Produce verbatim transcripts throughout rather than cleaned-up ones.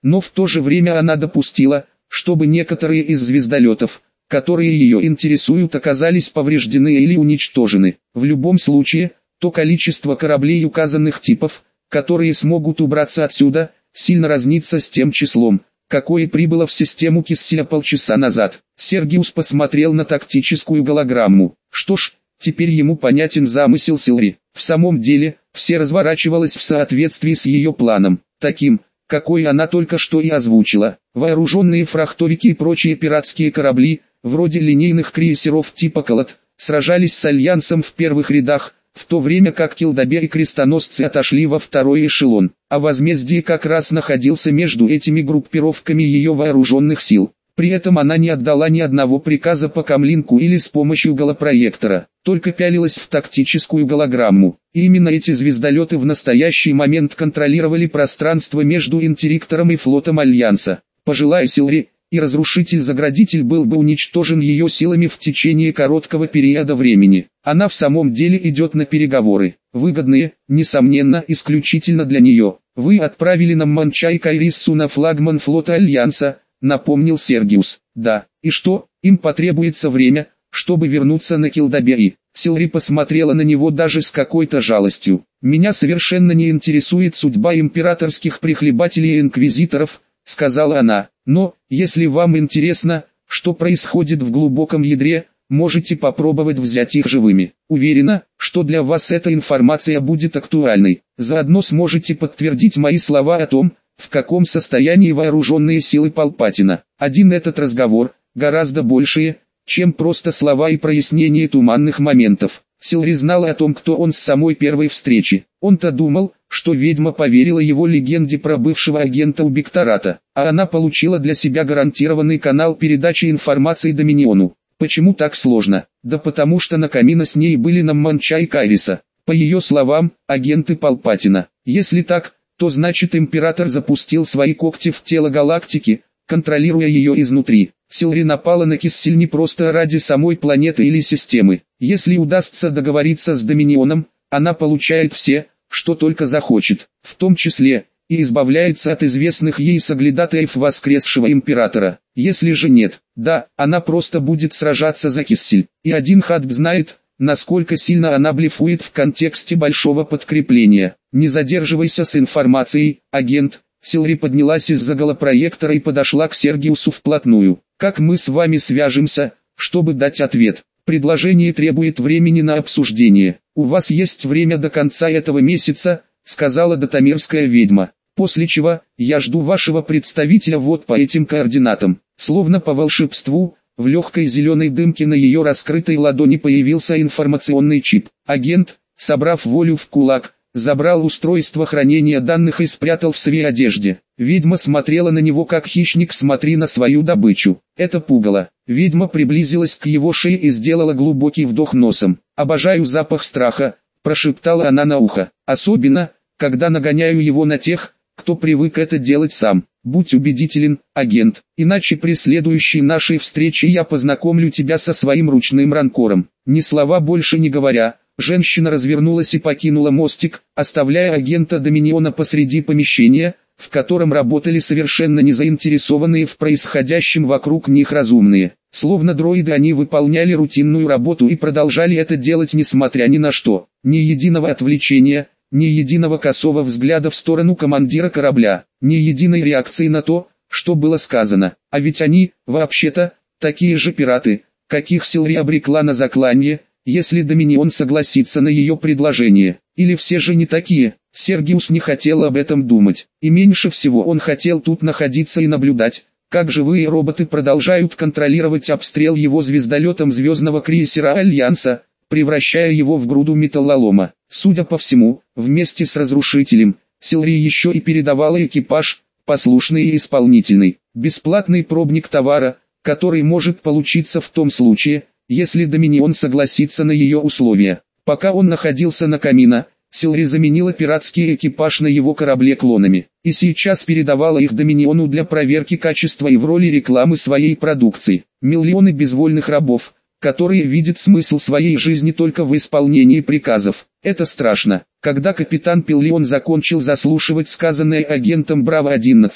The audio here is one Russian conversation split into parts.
но в то же время она допустила, чтобы некоторые из звездолетов, которые ее интересуют, оказались повреждены или уничтожены. В любом случае, то количество кораблей указанных типов, которые смогут убраться отсюда, сильно разнится с тем числом, какое прибыло в систему Кисселя полчаса назад. Сергиус посмотрел на тактическую голограмму. Что ж, теперь ему понятен замысел Силри. В самом деле, все разворачивалось в соответствии с ее планом, таким, какой она только что и озвучила. Вооруженные фрахтовики и прочие пиратские корабли, вроде линейных крейсеров типа «Колот», сражались с Альянсом в первых рядах, в то время как Килдабе и крестоносцы отошли во второй эшелон, а возмездие как раз находился между этими группировками ее вооруженных сил. При этом она не отдала ни одного приказа по камлинку или с помощью голопроектора, только пялилась в тактическую голограмму. И именно эти звездолеты в настоящий момент контролировали пространство между Интериктором и флотом Альянса. Пожелая Силри, и разрушитель-заградитель был бы уничтожен ее силами в течение короткого периода времени. Она в самом деле идет на переговоры, выгодные, несомненно, исключительно для нее. Вы отправили нам Манчай Кайриссу на флагман флота Альянса, напомнил Сергиус. Да, и что, им потребуется время, чтобы вернуться на Килдабе. Силри посмотрела на него даже с какой-то жалостью. Меня совершенно не интересует судьба императорских прихлебателей и инквизиторов, сказала она. Но, если вам интересно, что происходит в глубоком ядре, можете попробовать взять их живыми. Уверена, что для вас эта информация будет актуальной. Заодно сможете подтвердить мои слова о том, в каком состоянии вооруженные силы Палпатина. Один этот разговор, гораздо большее, чем просто слова и прояснение туманных моментов. Силри знал о том, кто он с самой первой встречи. Он-то думал, что ведьма поверила его легенде про бывшего агента Убиктората, а она получила для себя гарантированный канал передачи информации Доминиону. Почему так сложно? Да потому что на Камино с ней были Намманча и Кайриса. По ее словам, агенты Палпатина. Если так, то значит император запустил свои когти в тело галактики, контролируя ее изнутри. Силри напала на Киссель не просто ради самой планеты или системы. Если удастся договориться с Доминионом, она получает все, что только захочет, в том числе, и избавляется от известных ей соглядатаев воскресшего императора. Если же нет, да, она просто будет сражаться за Киссель. И один Хадб знает, насколько сильно она блефует в контексте большого подкрепления. Не задерживайся с информацией, агент. Силри поднялась из-за голопроектора и подошла к Сергиусу вплотную. Как мы с вами свяжемся, чтобы дать ответ? Предложение требует времени на обсуждение. У вас есть время до конца этого месяца, сказала дотамирская ведьма. После чего, я жду вашего представителя вот по этим координатам. Словно по волшебству, в легкой зеленой дымке на ее раскрытой ладони появился информационный чип. Агент, собрав волю в кулак, забрал устройство хранения данных и спрятал в своей одежде. Ведьма смотрела на него как хищник, смотри на свою добычу. Это пугало. Ведьма приблизилась к его шее и сделала глубокий вдох носом. «Обожаю запах страха», – прошептала она на ухо. «Особенно, когда нагоняю его на тех, кто привык это делать сам. Будь убедителен, агент, иначе при следующей нашей встрече я познакомлю тебя со своим ручным ранкором». Ни слова больше не говоря, женщина развернулась и покинула мостик, оставляя агента Доминиона посреди помещения, в котором работали совершенно не заинтересованные в происходящем вокруг них разумные. Словно дроиды, они выполняли рутинную работу и продолжали это делать несмотря ни на что. Ни единого отвлечения, ни единого косого взгляда в сторону командира корабля, ни единой реакции на то, что было сказано. А ведь они, вообще-то, такие же пираты, каких Силри обрекла на заклание, если Доминион согласится на ее предложение. Или все же не такие? Сергиус не хотел об этом думать. И меньше всего он хотел тут находиться и наблюдать, как живые роботы продолжают контролировать обстрел его звездолетом звездного крейсера Альянса, превращая его в груду металлолома. Судя по всему, вместе с разрушителем, Силри еще и передавала экипаж, послушный и исполнительный, бесплатный пробник товара, который может получиться в том случае, если Доминион согласится на ее условия. Пока он находился на Камино, Силри заменила пиратский экипаж на его корабле клонами, и сейчас передавала их Доминиону для проверки качества и в роли рекламы своей продукции. Миллионы безвольных рабов, которые видят смысл своей жизни только в исполнении приказов. Это страшно. Когда капитан Пиллион закончил заслушивать сказанное агентом Браво одиннадцать,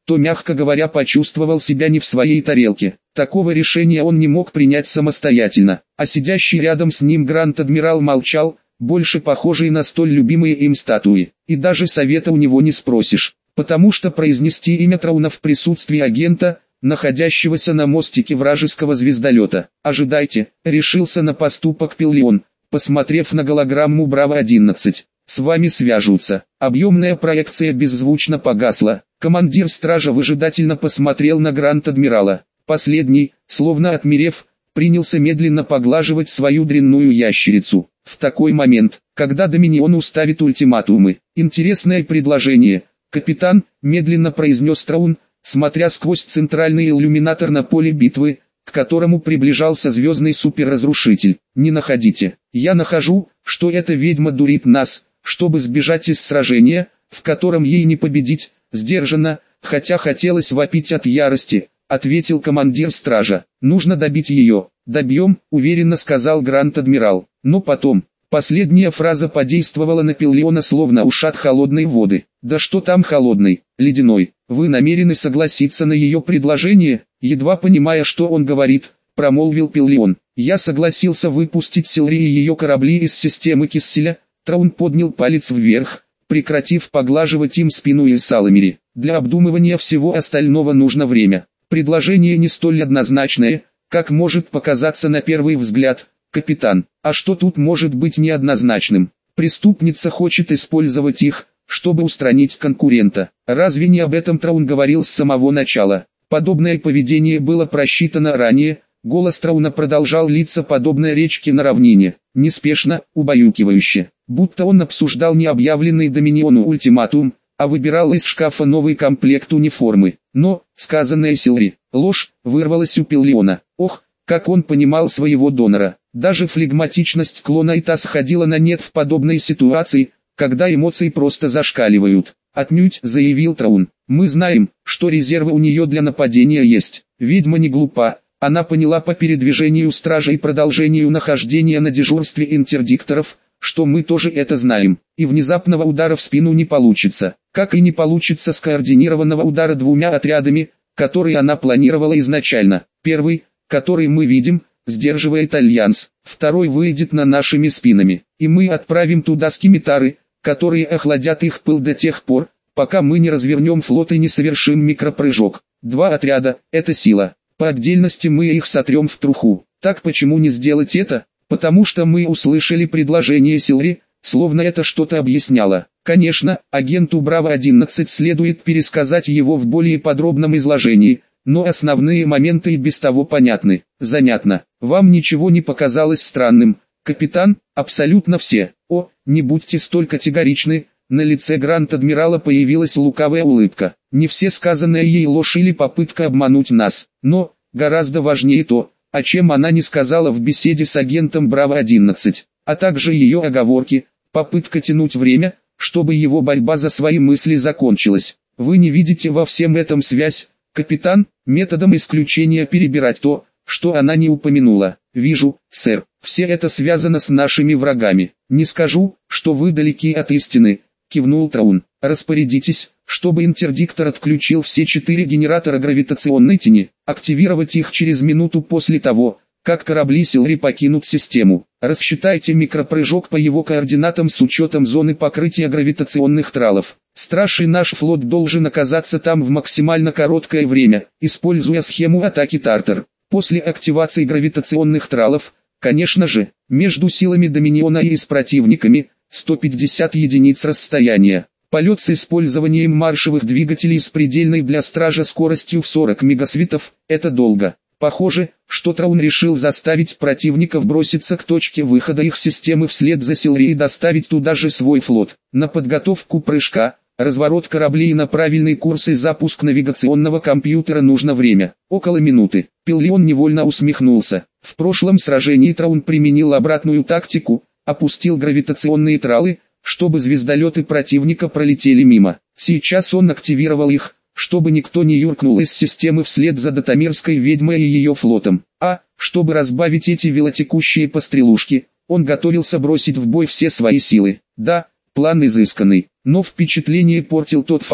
то, мягко говоря, почувствовал себя не в своей тарелке. Такого решения он не мог принять самостоятельно, а сидящий рядом с ним Гранд-адмирал молчал, больше похожий на столь любимые им статуи, и даже совета у него не спросишь, потому что произнести имя Трауна в присутствии агента, находящегося на мостике вражеского звездолета. «Ожидайте», — решился на поступок Пиллион, посмотрев на голограмму Браво одиннадцать. «С вами свяжутся». Объемная проекция беззвучно погасла. Командир стража выжидательно посмотрел на Гранд-адмирала. Последний, словно отмерев, принялся медленно поглаживать свою дрянную ящерицу. В такой момент, когда Доминион уставит ультиматумы. «Интересное предложение, капитан», — медленно произнес Траун, смотря сквозь центральный иллюминатор на поле битвы, к которому приближался звездный суперразрушитель. «Не находите. Я нахожу, что эта ведьма дурит нас, чтобы сбежать из сражения, в котором ей не победить», — сдержанно, хотя хотелось вопить от ярости, ответил командир стража. «Нужно добить ее». «Добьем», — уверенно сказал Гранд-адмирал. Но потом, последняя фраза подействовала на Пиллиона словно ушат холодной воды. «Да что там холодной, ледяной, вы намерены согласиться на ее предложение?» Едва понимая, что он говорит, промолвил Пиллион. «Я согласился выпустить Силри и ее корабли из системы Кисселя». Траун поднял палец вверх, прекратив поглаживать им спину и Саламири. «Для обдумывания всего остального нужно время. Предложение не столь однозначное, как может показаться на первый взгляд, капитан. А что тут может быть неоднозначным? Преступница хочет использовать их, чтобы устранить конкурента. Разве не об этом Траун говорил с самого начала? Подобное поведение было просчитано ранее». Голос Трауна продолжал литься подобно речке на равнине, неспешно, убаюкивающе, будто он обсуждал не объявленный Доминиону ультиматум, а выбирал из шкафа новый комплект униформы. Но, сказанное Силри, ложь, вырвалась у Пиллиона. Ох, как он понимал своего донора. Даже флегматичность клона и та сходила на нет в подобной ситуации, когда эмоции просто зашкаливают. «Отнюдь», — заявил Траун, — «мы знаем, что резервы у нее для нападения есть. Ведьма не глупа. Она поняла по передвижению стража и продолжению нахождения на дежурстве интердикторов, что мы тоже это знаем, и внезапного удара в спину не получится, как и не получится скоординированного удара двумя отрядами, которые она планировала изначально. Первый, который мы видим, сдерживает Альянс, второй выйдет на нашими спинами, и мы отправим туда скимитары, которые охладят их пыл до тех пор, пока мы не развернем флот и не совершим микропрыжок. Два отряда – это сила. По отдельности мы их сотрем в труху. Так почему не сделать это? Потому что мы услышали предложение Силри, словно это что-то объясняло. Конечно, агенту Браво одиннадцать следует пересказать его в более подробном изложении, но основные моменты и без того понятны. Занятно. Вам ничего не показалось странным, капитан? Абсолютно все. О, не будьте столь категоричны. На лице Гранд-адмирала появилась лукавая улыбка. Не все сказанное ей ложь или попытка обмануть нас, но, гораздо важнее то, о чем она не сказала в беседе с агентом Браво одиннадцать, а также ее оговорки, попытка тянуть время, чтобы его борьба за свои мысли закончилась. Вы не видите во всем этом связь, капитан, методом исключения перебирать то, что она не упомянула. Вижу, сэр, все это связано с нашими врагами. Не скажу, что вы далеки от истины, кивнул Траун. Распорядитесь, чтобы интердиктор отключил все четыре генератора гравитационной тени, активировать их через минуту после того, как корабли Силри покинут систему. Рассчитайте микропрыжок по его координатам с учетом зоны покрытия гравитационных тралов. Страж и наш флот должен оказаться там в максимально короткое время, используя схему атаки Тартар. После активации гравитационных тралов, конечно же, между силами Доминиона и с противниками, сто пятьдесят единиц расстояния. Полет с использованием маршевых двигателей с предельной для стража скоростью в сорок мегасвитов – это долго. Похоже, что Траун решил заставить противников броситься к точке выхода их системы вслед за Силри и доставить туда же свой флот. На подготовку прыжка, разворот кораблей на правильный курс и запуск навигационного компьютера нужно время. Около минуты. Пиллион невольно усмехнулся. В прошлом сражении Траун применил обратную тактику, опустил гравитационные тралы, чтобы звездолеты противника пролетели мимо. Сейчас он активировал их, чтобы никто не юркнул из системы вслед за Датамирской ведьмой и ее флотом. А, чтобы разбавить эти велотекущие пострелушки, он готовился бросить в бой все свои силы. Да, план изысканный, но впечатление портил тот факт,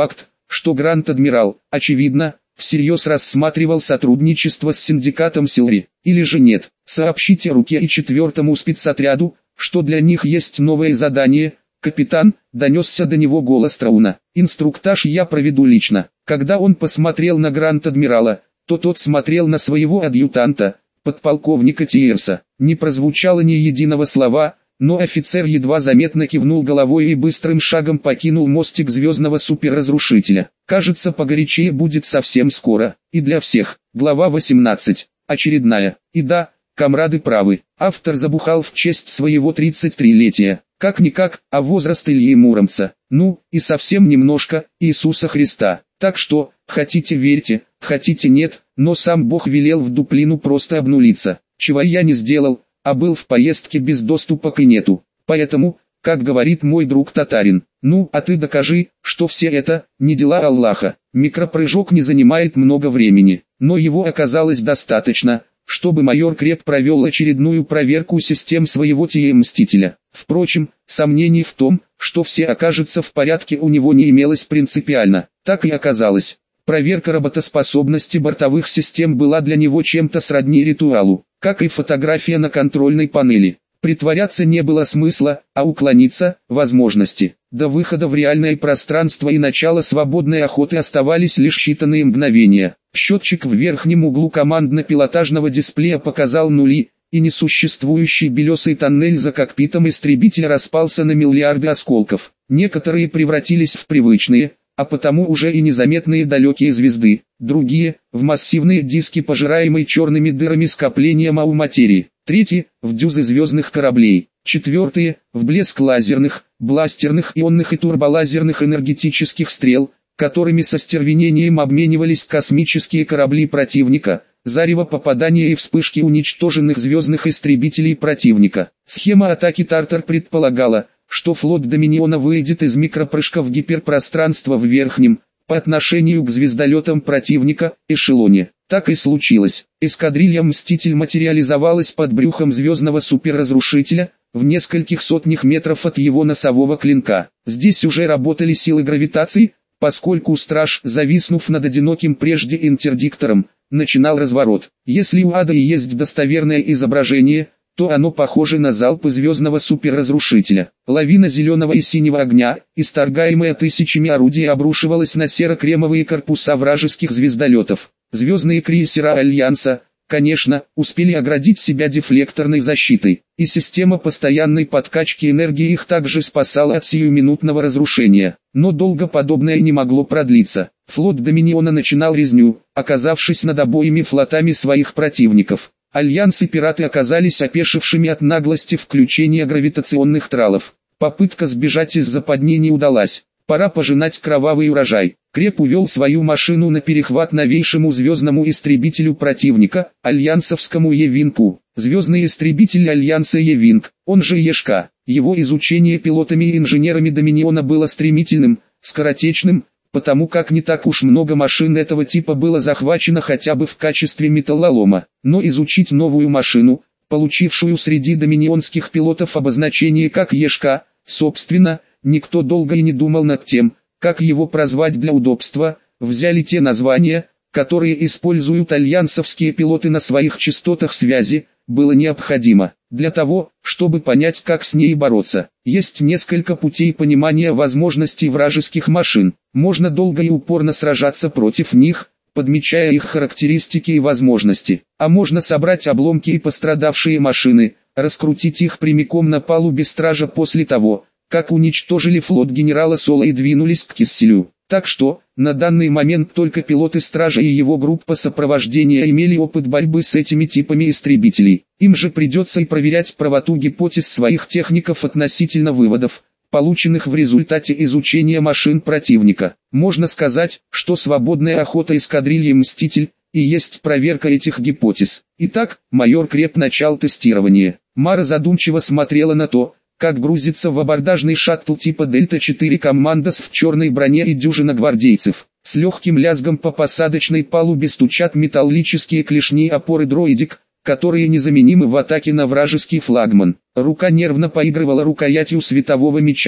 что Гранд-Адмирал, очевидно, всерьез рассматривал сотрудничество с синдикатом Силри, или же нет. Сообщите Руке и четвертому спецотряду, что для них есть новое задание. «Капитан», — донесся до него голос Трауна, — «инструктаж я проведу лично». Когда он посмотрел на Гранд-Адмирала, то тот смотрел на своего адъютанта, подполковника Тиерса. Не прозвучало ни единого слова, но офицер едва заметно кивнул головой и быстрым шагом покинул мостик звездного суперразрушителя. Кажется, погорячее будет совсем скоро, и для всех. Глава восемнадцать. Очередная. И да, комрады правы, автор забухал в честь своего тридцатитрилетия. Как-никак, а возраст Ильи Муромца, ну, и совсем немножко, Иисуса Христа. Так что, хотите верьте, хотите нет, но сам Бог велел в дуплину просто обнулиться, чего я не сделал, а был в поездке без доступа к инету. Поэтому, как говорит мой друг татарин, ну, а ты докажи, что все это, не дела Аллаха. Микропрыжок не занимает много времени, но его оказалось достаточно, чтобы майор Креп провел очередную проверку систем своего Ти Эм-мстителя. Впрочем, сомнений в том, что все окажется в порядке, у него не имелось принципиально. Так и оказалось. Проверка работоспособности бортовых систем была для него чем-то сродни ритуалу, как и фотография на контрольной панели. Притворяться не было смысла, а уклониться – возможности. До выхода в реальное пространство и начала свободной охоты оставались лишь считанные мгновения. Счетчик в верхнем углу командно-пилотажного дисплея показал нули, и несуществующий белесый тоннель за кокпитом истребителя распался на миллиарды осколков. Некоторые превратились в привычные, а потому уже и незаметные далекие звезды, другие – в массивные диски, пожираемые черными дырами скопления мау-материи, третьи – в дюзы звездных кораблей, четвертые – в блеск лазерных, бластерных, ионных и турболазерных энергетических стрел, которыми со стервенением обменивались космические корабли противника, зарево попадания и вспышки уничтоженных звездных истребителей противника. Схема атаки Тартар предполагала, что флот Доминиона выйдет из микропрыжка в гиперпространство в верхнем, по отношению к звездолетам противника, эшелоне. Так и случилось. Эскадрилья «Мститель» материализовалась под брюхом звездного суперразрушителя, в нескольких сотнях метров от его носового клинка. Здесь уже работали силы гравитации, поскольку страж, зависнув над одиноким прежде интердиктором, начинал разворот. Если у ада и есть достоверное изображение, то оно похоже на залпы звездного суперразрушителя. Лавина зеленого и синего огня, исторгаемая тысячами орудий, обрушивалась на серо-кремовые корпуса вражеских звездолетов. Звездные крейсера Альянса, конечно, успели оградить себя дефлекторной защитой, и система постоянной подкачки энергии их также спасала от сиюминутного разрушения. Но долго подобное не могло продлиться. Флот Доминиона начинал резню, оказавшись над обоими флотами своих противников. Альянс и пираты оказались опешившими от наглости включения гравитационных тралов. Попытка сбежать из западни не удалась. Пора пожинать кровавый урожай. Креп увел свою машину на перехват новейшему звездному истребителю противника, альянсовскому Е-Винку. Звездный истребитель Альянса Е-Винг, он же Ешка. Его изучение пилотами и инженерами Доминиона было стремительным, скоротечным, потому как не так уж много машин этого типа было захвачено хотя бы в качестве металлолома. Но изучить новую машину, получившую среди доминионских пилотов обозначение как Ешка, собственно, никто долго и не думал над тем, как его прозвать для удобства. Взяли те названия, которые используют альянсовские пилоты на своих частотах связи, было необходимо. Для того, чтобы понять, как с ней бороться, есть несколько путей понимания возможностей вражеских машин. Можно долго и упорно сражаться против них, подмечая их характеристики и возможности. А можно собрать обломки и пострадавшие машины, раскрутить их прямиком на палубе стража после того, как уничтожили флот генерала Соло и двинулись к Кисселю. Так что, на данный момент только пилоты стража и его группа сопровождения имели опыт борьбы с этими типами истребителей. Им же придется и проверять правоту гипотез своих техников относительно выводов, полученных в результате изучения машин противника. Можно сказать, что свободная охота эскадрильи «Мститель» и есть проверка этих гипотез. Итак, майор Креп начал тестирование. Мара задумчиво смотрела на то, как грузится в абордажный шаттл типа Дельта четыре командос в черной броне и дюжина гвардейцев. С легким лязгом по посадочной палубе стучат металлические клешни опоры дроидик, которые незаменимы в атаке на вражеский флагман. Рука нервно поигрывала рукоятью светового меча,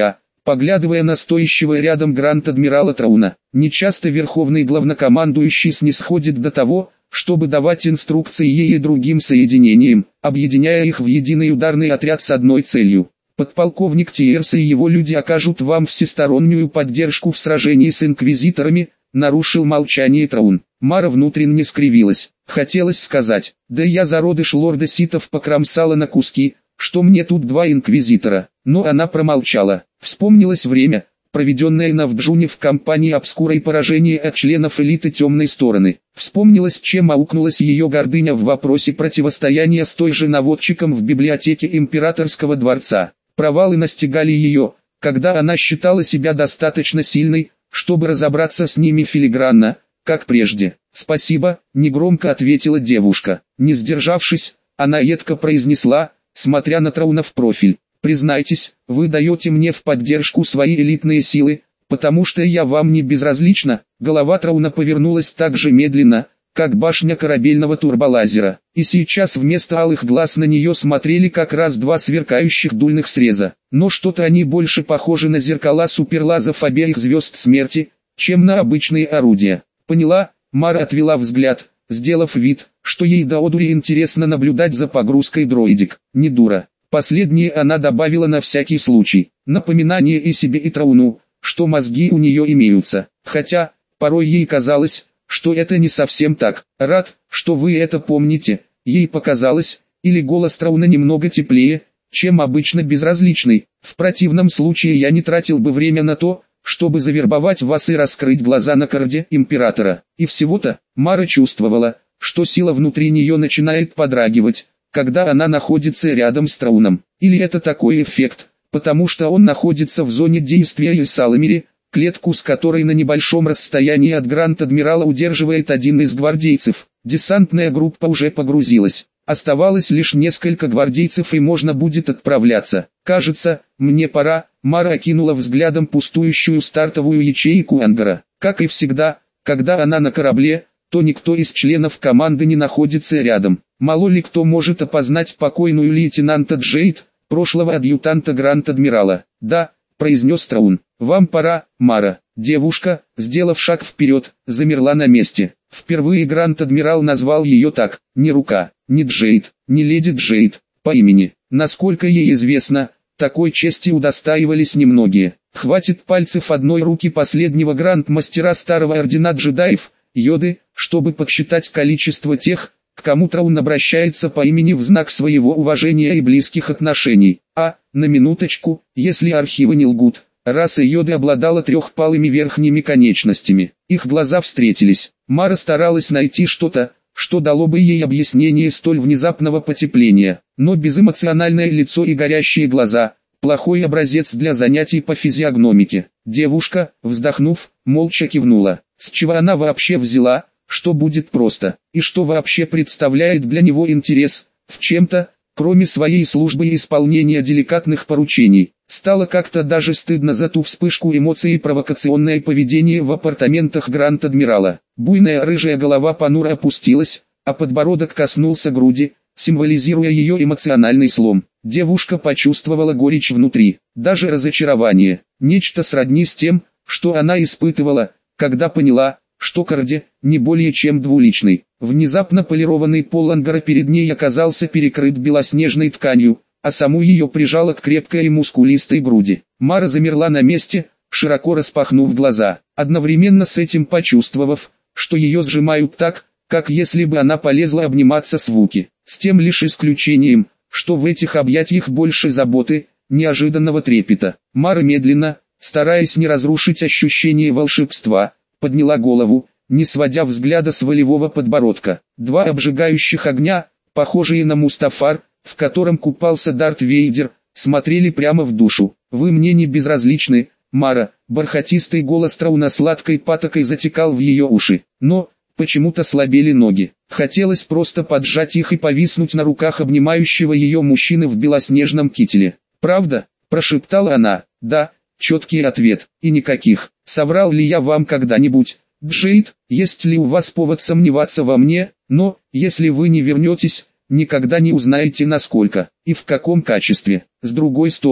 поглядывая на стоящего рядом гранд-адмирала Трауна. Нечасто верховный главнокомандующий снисходит до того, чтобы давать инструкции ей и другим соединениям, объединяя их в единый ударный отряд с одной целью. Подполковник Тиерс и его люди окажут вам всестороннюю поддержку в сражении с инквизиторами, нарушил молчание Траун. Мара внутренне скривилась. Хотелось сказать, да я зародыш лорда Ситов покромсала на куски, что мне тут два инквизитора. Но она промолчала. Вспомнилось время, проведенное на Вджуне в компании обскура и поражение от членов элиты темной стороны. Вспомнилось, чем аукнулась ее гордыня в вопросе противостояния с той же наводчиком в библиотеке императорского дворца. Провалы настигали ее, когда она считала себя достаточно сильной, чтобы разобраться с ними филигранно, как прежде. «Спасибо», — негромко ответила девушка. Не сдержавшись, она едко произнесла, смотря на Трауна в профиль: «Признайтесь, вы даете мне в поддержку свои элитные силы, потому что я вам не безразлична». Голова Трауна повернулась так же медленно, как башня корабельного турболазера, и сейчас вместо алых глаз на нее смотрели как раз два сверкающих дульных среза. Но что-то они больше похожи на зеркала суперлазов обеих звезд смерти, чем на обычные орудия. «Поняла», — Мара отвела взгляд, сделав вид, что ей до одури интересно наблюдать за погрузкой дроидик. Не дура. Последнее она добавила на всякий случай. Напоминание и себе, и Трауну, что мозги у нее имеются. Хотя, порой ей казалось, что это не совсем так. «Рад, что вы это помните», — ей показалось, или голос Трауна немного теплее, чем обычно безразличный. «В противном случае я не тратил бы время на то, чтобы завербовать вас и раскрыть глаза на корде императора». И всего-то, Мара чувствовала, что сила внутри нее начинает подрагивать, когда она находится рядом с Трауном. Или это такой эффект, потому что он находится в зоне действия Исаламири, клетку с которой на небольшом расстоянии от Гранд-Адмирала удерживает один из гвардейцев. Десантная группа уже погрузилась. Оставалось лишь несколько гвардейцев и можно будет отправляться. «Кажется, мне пора», — Мара окинула взглядом пустующую стартовую ячейку ангара. Как и всегда, когда она на корабле, то никто из членов команды не находится рядом. Мало ли кто может опознать покойную лейтенанта Джейд, прошлого адъютанта Гранд-Адмирала. «Да», — произнес Траун, — «вам пора, Мара». Девушка, сделав шаг вперед, замерла на месте. Впервые Гранд-Адмирал назвал ее так: не Рука, не Джейд, не леди Джейд, по имени. Насколько ей известно, такой чести удостаивались немногие. Хватит пальцев одной руки последнего гранд-мастера старого ордена джедаев, Йоды, чтобы подсчитать количество тех, к кому Траун обращается по имени в знак своего уважения и близких отношений. А, на минуточку, если архивы не лгут, раса Йоды обладала трехпалыми верхними конечностями. Их глаза встретились. Мара старалась найти что-то, что дало бы ей объяснение столь внезапного потепления. Но безэмоциональное лицо и горящие глаза – плохой образец для занятий по физиогномике. Девушка, вздохнув, молча кивнула. С чего она вообще взяла, что будет просто, и что вообще представляет для него интерес в чем-то, кроме своей службы и исполнения деликатных поручений. Стало как-то даже стыдно за ту вспышку эмоций и провокационное поведение в апартаментах Гранд-Адмирала. Буйная рыжая голова понуро опустилась, а подбородок коснулся груди, символизируя ее эмоциональный слом. Девушка почувствовала горечь внутри, даже разочарование, нечто сродни с тем, что она испытывала, когда поняла, что Корде не более чем двуличный. Внезапно полированный пол ангара перед ней оказался перекрыт белоснежной тканью, а саму ее прижало к крепкой и мускулистой груди. Мара замерла на месте, широко распахнув глаза, одновременно с этим почувствовав, что ее сжимают так, как если бы она полезла обниматься с Вуки, с тем лишь исключением, что в этих объятиях больше заботы, неожиданного трепета. Мара медленно, стараясь не разрушить ощущение волшебства, подняла голову, не сводя взгляда с волевого подбородка. Два обжигающих огня, похожие на Мустафар, в котором купался Дарт Вейдер, смотрели прямо в душу. «Вы мне не безразличны, Мара», бархатистый голос Трауна сладкой патокой затекал в ее уши. Но, почему-то слабели ноги. Хотелось просто поджать их и повиснуть на руках обнимающего ее мужчины в белоснежном кителе. «Правда?» – прошептала она. «Да», четкий ответ, и никаких. «Соврал ли я вам когда-нибудь, Джейд? Есть ли у вас повод сомневаться во мне? Но, если вы не вернетесь, никогда не узнаете насколько и в каком качестве». С другой стороны,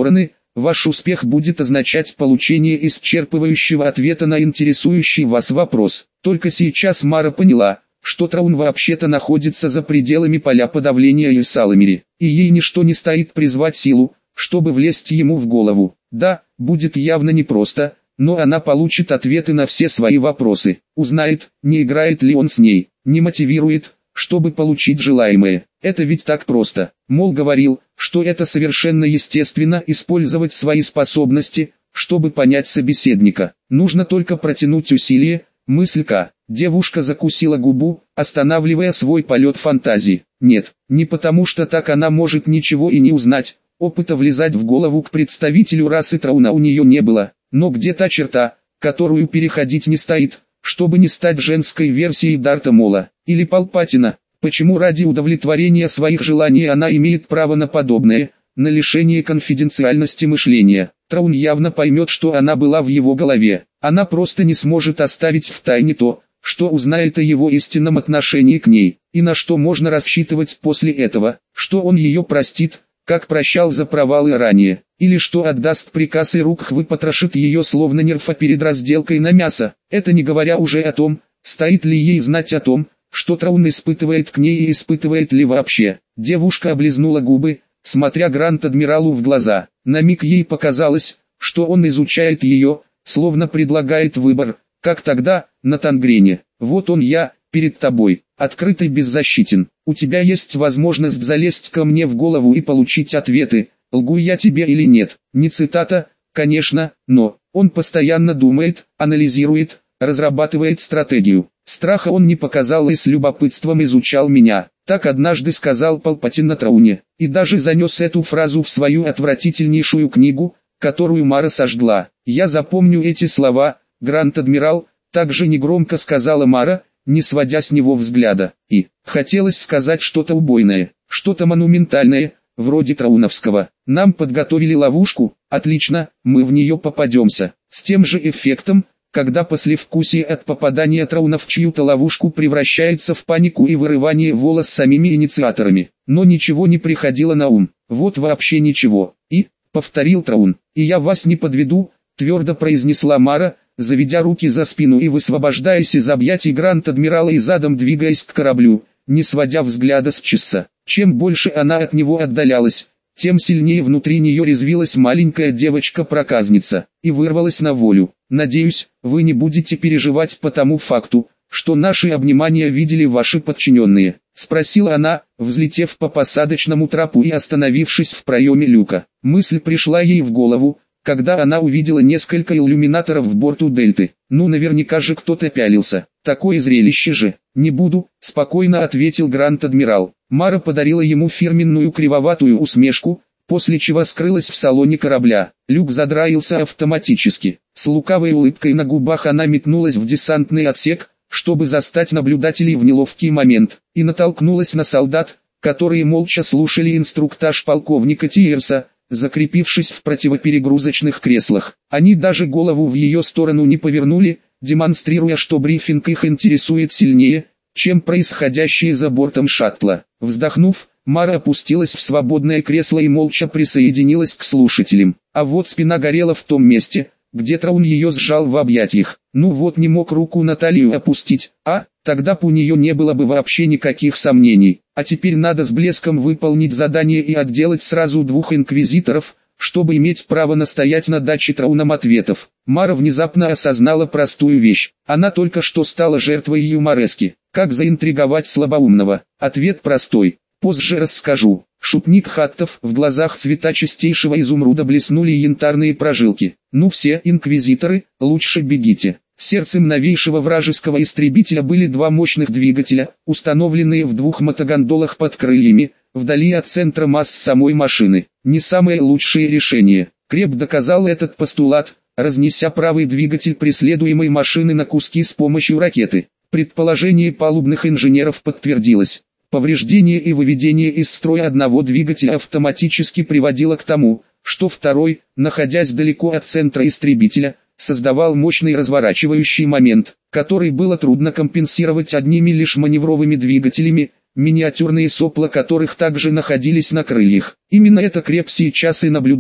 ваш успех будет означать получение исчерпывающего ответа на интересующий вас вопрос. Только сейчас Мара поняла, что Траун вообще-то находится за пределами поля подавления Исаламири, и ей ничто не стоит призвать силу, чтобы влезть ему в голову. Да, будет явно непросто, но она получит ответы на все свои вопросы, узнает, не играет ли он с ней, не мотивирует, чтобы получить желаемое. Это ведь так просто. Мол говорил, что это совершенно естественно использовать свои способности, чтобы понять собеседника. Нужно только протянуть усилие. Мысль К. Девушка закусила губу, останавливая свой полет фантазии. Нет, не потому что так она может ничего и не узнать. Опыта влезать в голову к представителю расы Трауна у нее не было. Но где та черта, которую переходить не стоит, чтобы не стать женской версией Дарта Мола или Палпатина? Почему ради удовлетворения своих желаний она имеет право на подобное, на лишение конфиденциальности мышления? Траун явно поймет, что она была в его голове. Она просто не сможет оставить в тайне то, что узнает о его истинном отношении к ней, и на что можно рассчитывать после этого, что он ее простит, как прощал за провалы ранее, или что отдаст приказ и рук выпотрошит ее словно нерфа перед разделкой на мясо. Это не говоря уже о том, стоит ли ей знать о том, что Траун испытывает к ней и испытывает ли вообще. Девушка облизнула губы, смотря Гранд-Адмиралу в глаза. На миг ей показалось, что он изучает ее, словно предлагает выбор, как тогда, на Тангрене. Вот он я, перед тобой, открытый беззащитен. У тебя есть возможность залезть ко мне в голову и получить ответы, лгу я тебе или нет. Не цитата, конечно, но он постоянно думает, анализирует, разрабатывает стратегию. Страха он не показал и с любопытством изучал меня. Так однажды сказал Палпатин на Трауне, и даже занес эту фразу в свою отвратительнейшую книгу, которую Мара сожгла. Я запомню эти слова, Гранд-Адмирал, также негромко сказала Мара, не сводя с него взгляда. И хотелось сказать что-то убойное, что-то монументальное, вроде трауновского. Нам подготовили ловушку, отлично, мы в нее попадемся. С тем же эффектом, когда послевкусие от попадания Трауна в чью-то ловушку превращается в панику и вырывание волос самими инициаторами. Но ничего не приходило на ум. Вот вообще ничего. И, повторил Траун, и я вас не подведу, твердо произнесла Мара, заведя руки за спину и высвобождаясь из объятий Гранд-Адмирала и задом двигаясь к кораблю, не сводя взгляда с часа. Чем больше она от него отдалялась, тем сильнее внутри нее резвилась маленькая девочка-проказница, и вырвалась на волю. «Надеюсь, вы не будете переживать по тому факту, что наши обнимания видели ваши подчиненные», — спросила она, взлетев по посадочному трапу и остановившись в проеме люка. Мысль пришла ей в голову, когда она увидела несколько иллюминаторов в борту Дельты. Ну наверняка же кто-то пялился. Такое зрелище же. «Не буду», — спокойно ответил Гранд-Адмирал. Мара подарила ему фирменную кривоватую усмешку, после чего скрылась в салоне корабля. Люк задраился автоматически. С лукавой улыбкой на губах она метнулась в десантный отсек, чтобы застать наблюдателей в неловкий момент, и натолкнулась на солдат, которые молча слушали инструктаж полковника Тиерса, закрепившись в противоперегрузочных креслах. Они даже голову в ее сторону не повернули, демонстрируя, что брифинг их интересует сильнее, чем происходящее за бортом шаттла. Вздохнув, Мара опустилась в свободное кресло и молча присоединилась к слушателям. А вот спина горела в том месте, где Траун ее сжал в объятиях. Ну вот не мог руку на талию опустить, а, тогда б у нее не было бы вообще никаких сомнений. А теперь надо с блеском выполнить задание и отделать сразу двух инквизиторов, чтобы иметь право настоять на даче Трауном ответов. Мара внезапно осознала простую вещь. Она только что стала жертвой юморески. Как заинтриговать слабоумного? Ответ простой. Позже расскажу. Шутник Хаттов, в глазах цвета чистейшего изумруда блеснули янтарные прожилки. Ну все, инквизиторы, лучше бегите. Сердцем новейшего вражеского истребителя были два мощных двигателя, установленные в двух мотогондолах под крыльями, вдали от центра масс самой машины. Не самое лучшее решение. Креб доказал этот постулат, разнеся правый двигатель преследуемой машины на куски с помощью ракеты. Предположение палубных инженеров подтвердилось. Повреждение и выведение из строя одного двигателя автоматически приводило к тому, что второй, находясь далеко от центра истребителя, создавал мощный разворачивающий момент, который было трудно компенсировать одними лишь маневровыми двигателями, миниатюрные сопла которых также находились на крыльях. Именно это Креб сейчас и наблюдал,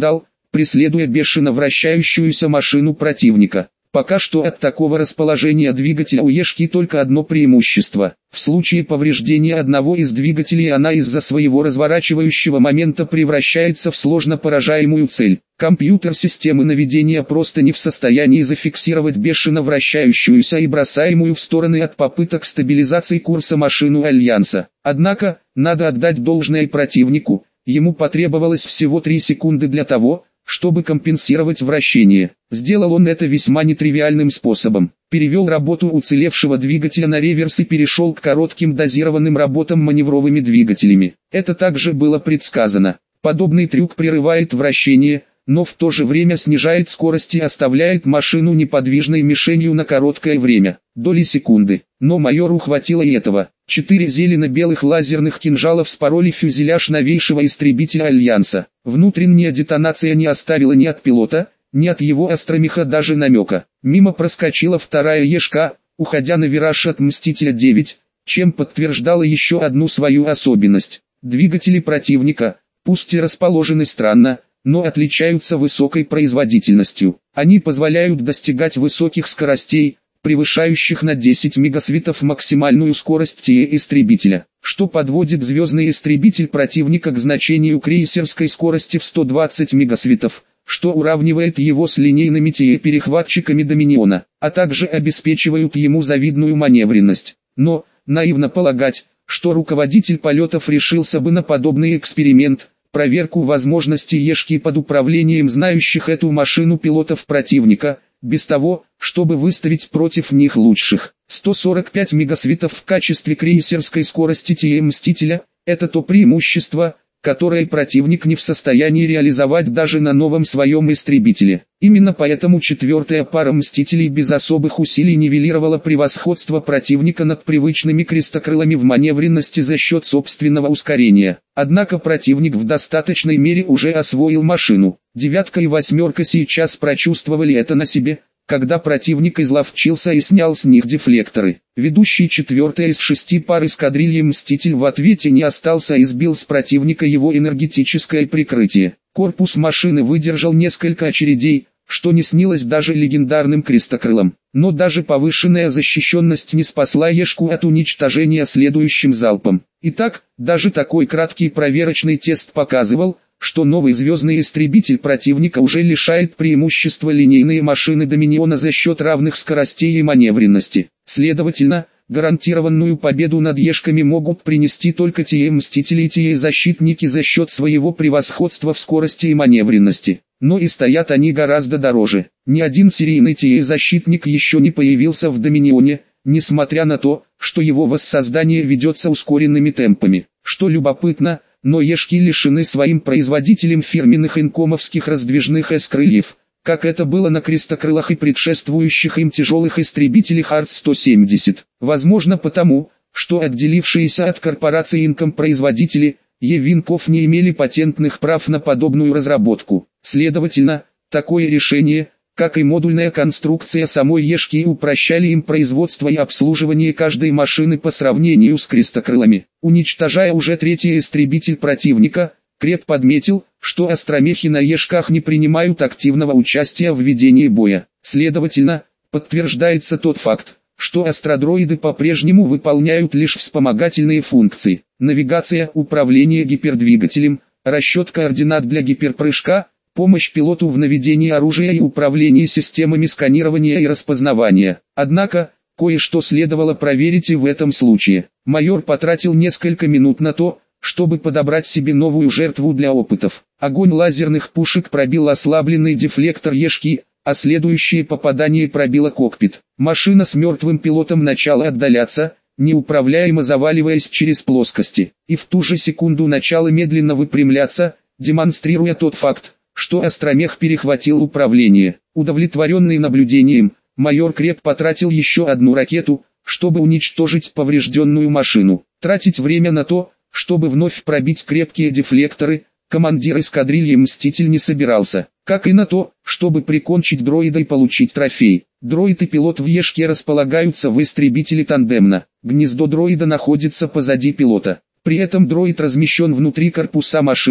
преследуя бешено вращающуюся машину противника. Пока что от такого расположения двигателя у Ешки только одно преимущество. В случае повреждения одного из двигателей она из-за своего разворачивающего момента превращается в сложно поражаемую цель. Компьютер системы наведения просто не в состоянии зафиксировать бешено вращающуюся и бросаемую в стороны от попыток стабилизации курса машину Альянса. Однако, надо отдать должное противнику, ему потребовалось всего три секунды для того, чтобы компенсировать вращение. Сделал он это весьма нетривиальным способом. Перевел работу уцелевшего двигателя на реверс и перешел к коротким дозированным работам маневровыми двигателями. Это также было предсказано. Подобный трюк прерывает вращение, но в то же время снижает скорость и оставляет машину неподвижной мишенью на короткое время, доли секунды. Но майору хватило и этого. Четыре зелено-белых лазерных кинжалов спороли фюзеляж новейшего истребителя Альянса. Внутренняя детонация не оставила ни от пилота, ни от его астромеха даже намека. Мимо проскочила вторая Ешка, уходя на вираж от Мстителя девять, чем подтверждала еще одну свою особенность. Двигатели противника, пусть и расположены странно, но отличаются высокой производительностью. Они позволяют достигать высоких скоростей, превышающих на десять мегасвитов максимальную скорость ТИЭ-истребителя, что подводит звездный истребитель противника к значению крейсерской скорости в сто двадцать мегасвитов, что уравнивает его с линейными ТИЭ-перехватчиками Доминиона, а также обеспечивают ему завидную маневренность. Но, наивно полагать, что руководитель полетов решился бы на подобный эксперимент, проверку возможностей Ешки под управлением знающих эту машину пилотов противника, без того, чтобы выставить против них лучших. сто сорок пять мегасвитов в качестве крейсерской скорости ТИЭ-Мстителя – это то преимущество, которое противник не в состоянии реализовать даже на новом своем истребителе. Именно поэтому четвертая пара Мстителей без особых усилий нивелировала превосходство противника над привычными крестокрылами в маневренности за счет собственного ускорения. Однако противник в достаточной мере уже освоил машину. Девятка и восьмерка сейчас прочувствовали это на себе, когда противник изловчился и снял с них дефлекторы. Ведущий четвертая из шести пар эскадрильи Мститель в ответе не остался и сбил с противника его энергетическое прикрытие. Корпус машины выдержал несколько очередей, что не снилось даже легендарным крестокрылам. Но даже повышенная защищенность не спасла Ешку от уничтожения следующим залпом. Итак, даже такой краткий проверочный тест показывал, что новый звездный истребитель противника уже лишает преимущества линейные машины Доминиона за счет равных скоростей и маневренности. Следовательно, гарантированную победу над Ешками могут принести только ТИЭ-Мстители и ТИЭ-Защитники за счет своего превосходства в скорости и маневренности. Но и стоят они гораздо дороже. Ни один серийный ТИЭ-Защитник еще не появился в Доминионе, несмотря на то, что его воссоздание ведется ускоренными темпами. Что любопытно, но Ешки лишены своим производителем фирменных инкомовских раздвижных эс-крыльев, как это было на крестокрылах и предшествующих им тяжелых истребителях Ар сто семьдесят. Возможно потому, что отделившиеся от корпорации Инком производители, Е-Винков не имели патентных прав на подобную разработку. Следовательно, такое решение, как и модульная конструкция самой Ешки, упрощали им производство и обслуживание каждой машины по сравнению с крестокрылами. Уничтожая уже третий истребитель противника, Креп подметил, что астромехи на Ешках не принимают активного участия в ведении боя. Следовательно, подтверждается тот факт, что астродроиды по-прежнему выполняют лишь вспомогательные функции. Навигация, управление гипердвигателем, расчет координат для гиперпрыжка, помощь пилоту в наведении оружия и управлении системами сканирования и распознавания. Однако, кое-что следовало проверить и в этом случае. Майор потратил несколько минут на то, чтобы подобрать себе новую жертву для опытов. Огонь лазерных пушек пробил ослабленный дефлектор Ешки, а следующее попадание пробило кокпит. Машина с мертвым пилотом начала отдаляться, неуправляемо заваливаясь через плоскости, и в ту же секунду начала медленно выпрямляться, демонстрируя тот факт, что астромех перехватил управление. Удовлетворенный наблюдением, майор Креп потратил еще одну ракету, чтобы уничтожить поврежденную машину. Тратить время на то, чтобы вновь пробить крепкие дефлекторы, командир эскадрильи Мститель не собирался, как и на то, чтобы прикончить дроида и получить трофей. Дроид и пилот в Ешке располагаются в истребителе тандемно. Гнездо дроида находится позади пилота. При этом дроид размещен внутри корпуса машины,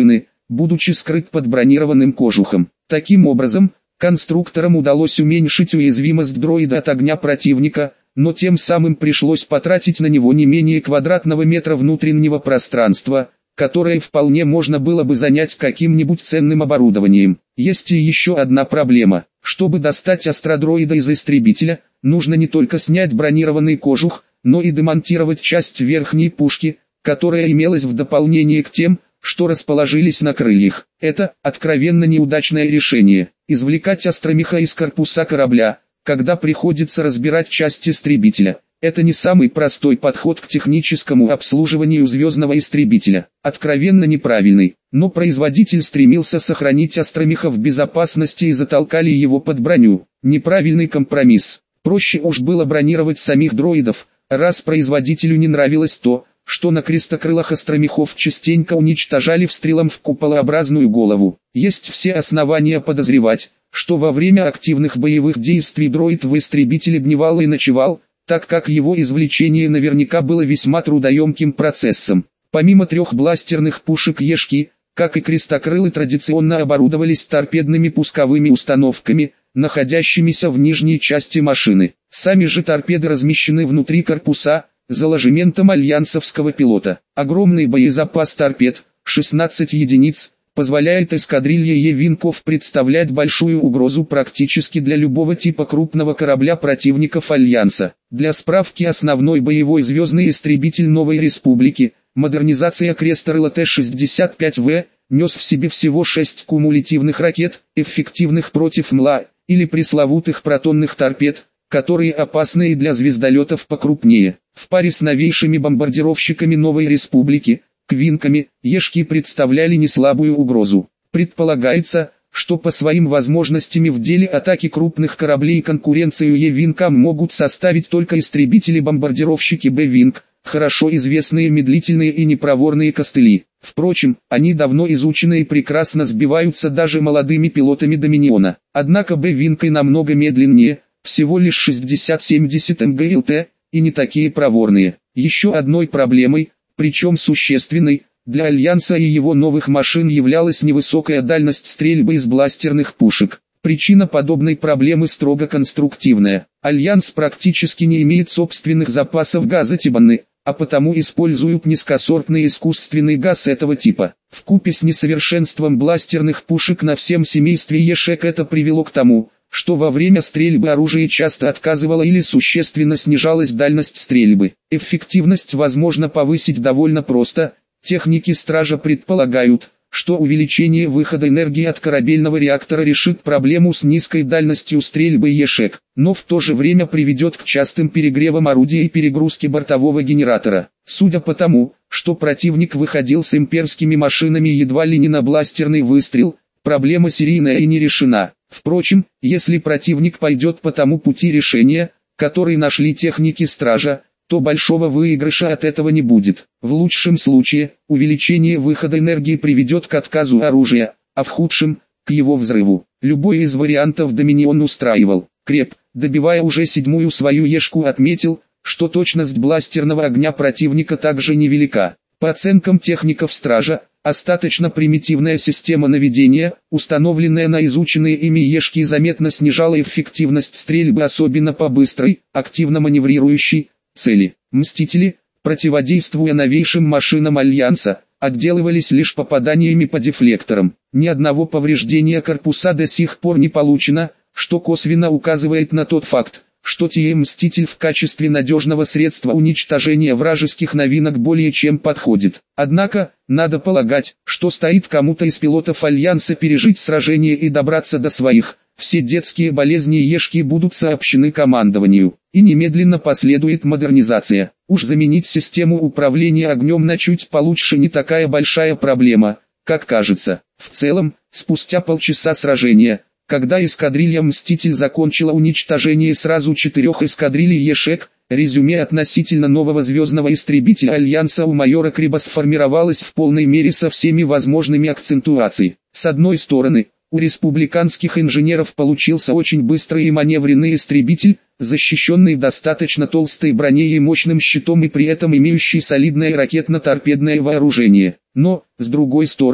будучи скрыт под бронированным кожухом. Таким образом, конструкторам удалось уменьшить уязвимость дроида от огня противника, но тем самым пришлось потратить на него не менее квадратного метра внутреннего пространства, которое вполне можно было бы занять каким-нибудь ценным оборудованием. Есть и еще одна проблема. Чтобы достать астродроида из истребителя, нужно не только снять бронированный кожух, но и демонтировать часть верхней пушки, которая имелась в дополнение к тем, что расположились на крыльях. Это откровенно неудачное решение. Извлекать астромеха из корпуса корабля, когда приходится разбирать части истребителя. Это не самый простой подход к техническому обслуживанию звездного истребителя. Откровенно неправильный, но производитель стремился сохранить астромеха в безопасности и затолкали его под броню. Неправильный компромисс. Проще уж было бронировать самих дроидов, раз производителю не нравилось то, что на крестокрылах астромехов частенько уничтожали выстрелом в куполообразную голову. Есть все основания подозревать, что во время активных боевых действий дроид в истребителе дневал и ночевал, так как его извлечение наверняка было весьма трудоемким процессом. Помимо трех бластерных пушек Ешки, как и крестокрылы традиционно оборудовались торпедными пусковыми установками, находящимися в нижней части машины. Сами же торпеды размещены внутри корпуса, за ложементом альянсовского пилота. Огромный боезапас торпед, шестнадцать единиц, позволяет эскадрилье Е-винков представлять большую угрозу практически для любого типа крупного корабля противников Альянса. Для справки, основной боевой звездный истребитель Новой Республики, модернизация крестокрыла Т шестьдесят пять В, нес в себе всего шесть кумулятивных ракет, эффективных против МЛА, или пресловутых протонных торпед, которые опасны и для звездолетов покрупнее. В паре с новейшими бомбардировщиками Новой Республики, Квинками, Ешки представляли неслабую угрозу. Предполагается, что по своим возможностям в деле атаки крупных кораблей конкуренцию Е-винкам могут составить только истребители-бомбардировщики Б-винк, хорошо известные медлительные и непроворные костыли. Впрочем, они давно изучены и прекрасно сбиваются даже молодыми пилотами Доминиона. Однако Б-винки намного медленнее, всего лишь шестьдесят-семьдесят мГЛТ, и не такие проворные. Еще одной проблемой, причем существенной, для Альянса и его новых машин являлась невысокая дальность стрельбы из бластерных пушек. Причина подобной проблемы строго конструктивная. Альянс практически не имеет собственных запасов газа Тибаны, а потому используют низкосортный искусственный газ этого типа. Вкупе с несовершенством бластерных пушек на всем семействе Ешек это привело к тому, что во время стрельбы оружие часто отказывало или существенно снижалась дальность стрельбы. Эффективность возможно повысить довольно просто. Техники Стража предполагают, что увеличение выхода энергии от корабельного реактора решит проблему с низкой дальностью стрельбы Ешек, но в то же время приведет к частым перегревам орудия и перегрузке бортового генератора. Судя по тому, что противник выходил с имперскими машинами едва ли не на бластерный выстрел, проблема серийная и не решена. Впрочем, если противник пойдет по тому пути решения, который нашли техники Стража, то большого выигрыша от этого не будет. В лучшем случае, увеличение выхода энергии приведет к отказу оружия, а в худшем – к его взрыву. Любой из вариантов Доминион устраивал. Креп, добивая уже седьмую свою Ешку, отметил, что точность бластерного огня противника также невелика. По оценкам техников Стража, остаточно примитивная система наведения, установленная на изученные ими Ешки, заметно снижала эффективность стрельбы, особенно по быстрой, активно маневрирующей цели. Мстители, противодействуя новейшим машинам Альянса, отделывались лишь попаданиями по дефлекторам. Ни одного повреждения корпуса до сих пор не получено, что косвенно указывает на тот факт, что Ти М-Мститель в качестве надежного средства уничтожения вражеских новинок более чем подходит. Однако, надо полагать, что стоит кому-то из пилотов Альянса пережить сражение и добраться до своих. Все детские болезни Ешки будут сообщены командованию, и немедленно последует модернизация. Уж заменить систему управления огнем на чуть получше не такая большая проблема, как кажется. В целом, спустя полчаса сражения, когда эскадрилья «Мститель» закончила уничтожение сразу четырех эскадрилий Ешек, резюме относительно нового звездного истребителя Альянса у майора Криба сформировалось в полной мере со всеми возможными акцентуациями. С одной стороны, у республиканских инженеров получился очень быстрый и маневренный истребитель, защищенный достаточно толстой броней и мощным щитом и при этом имеющий солидное ракетно-торпедное вооружение. Но, с другой стороны,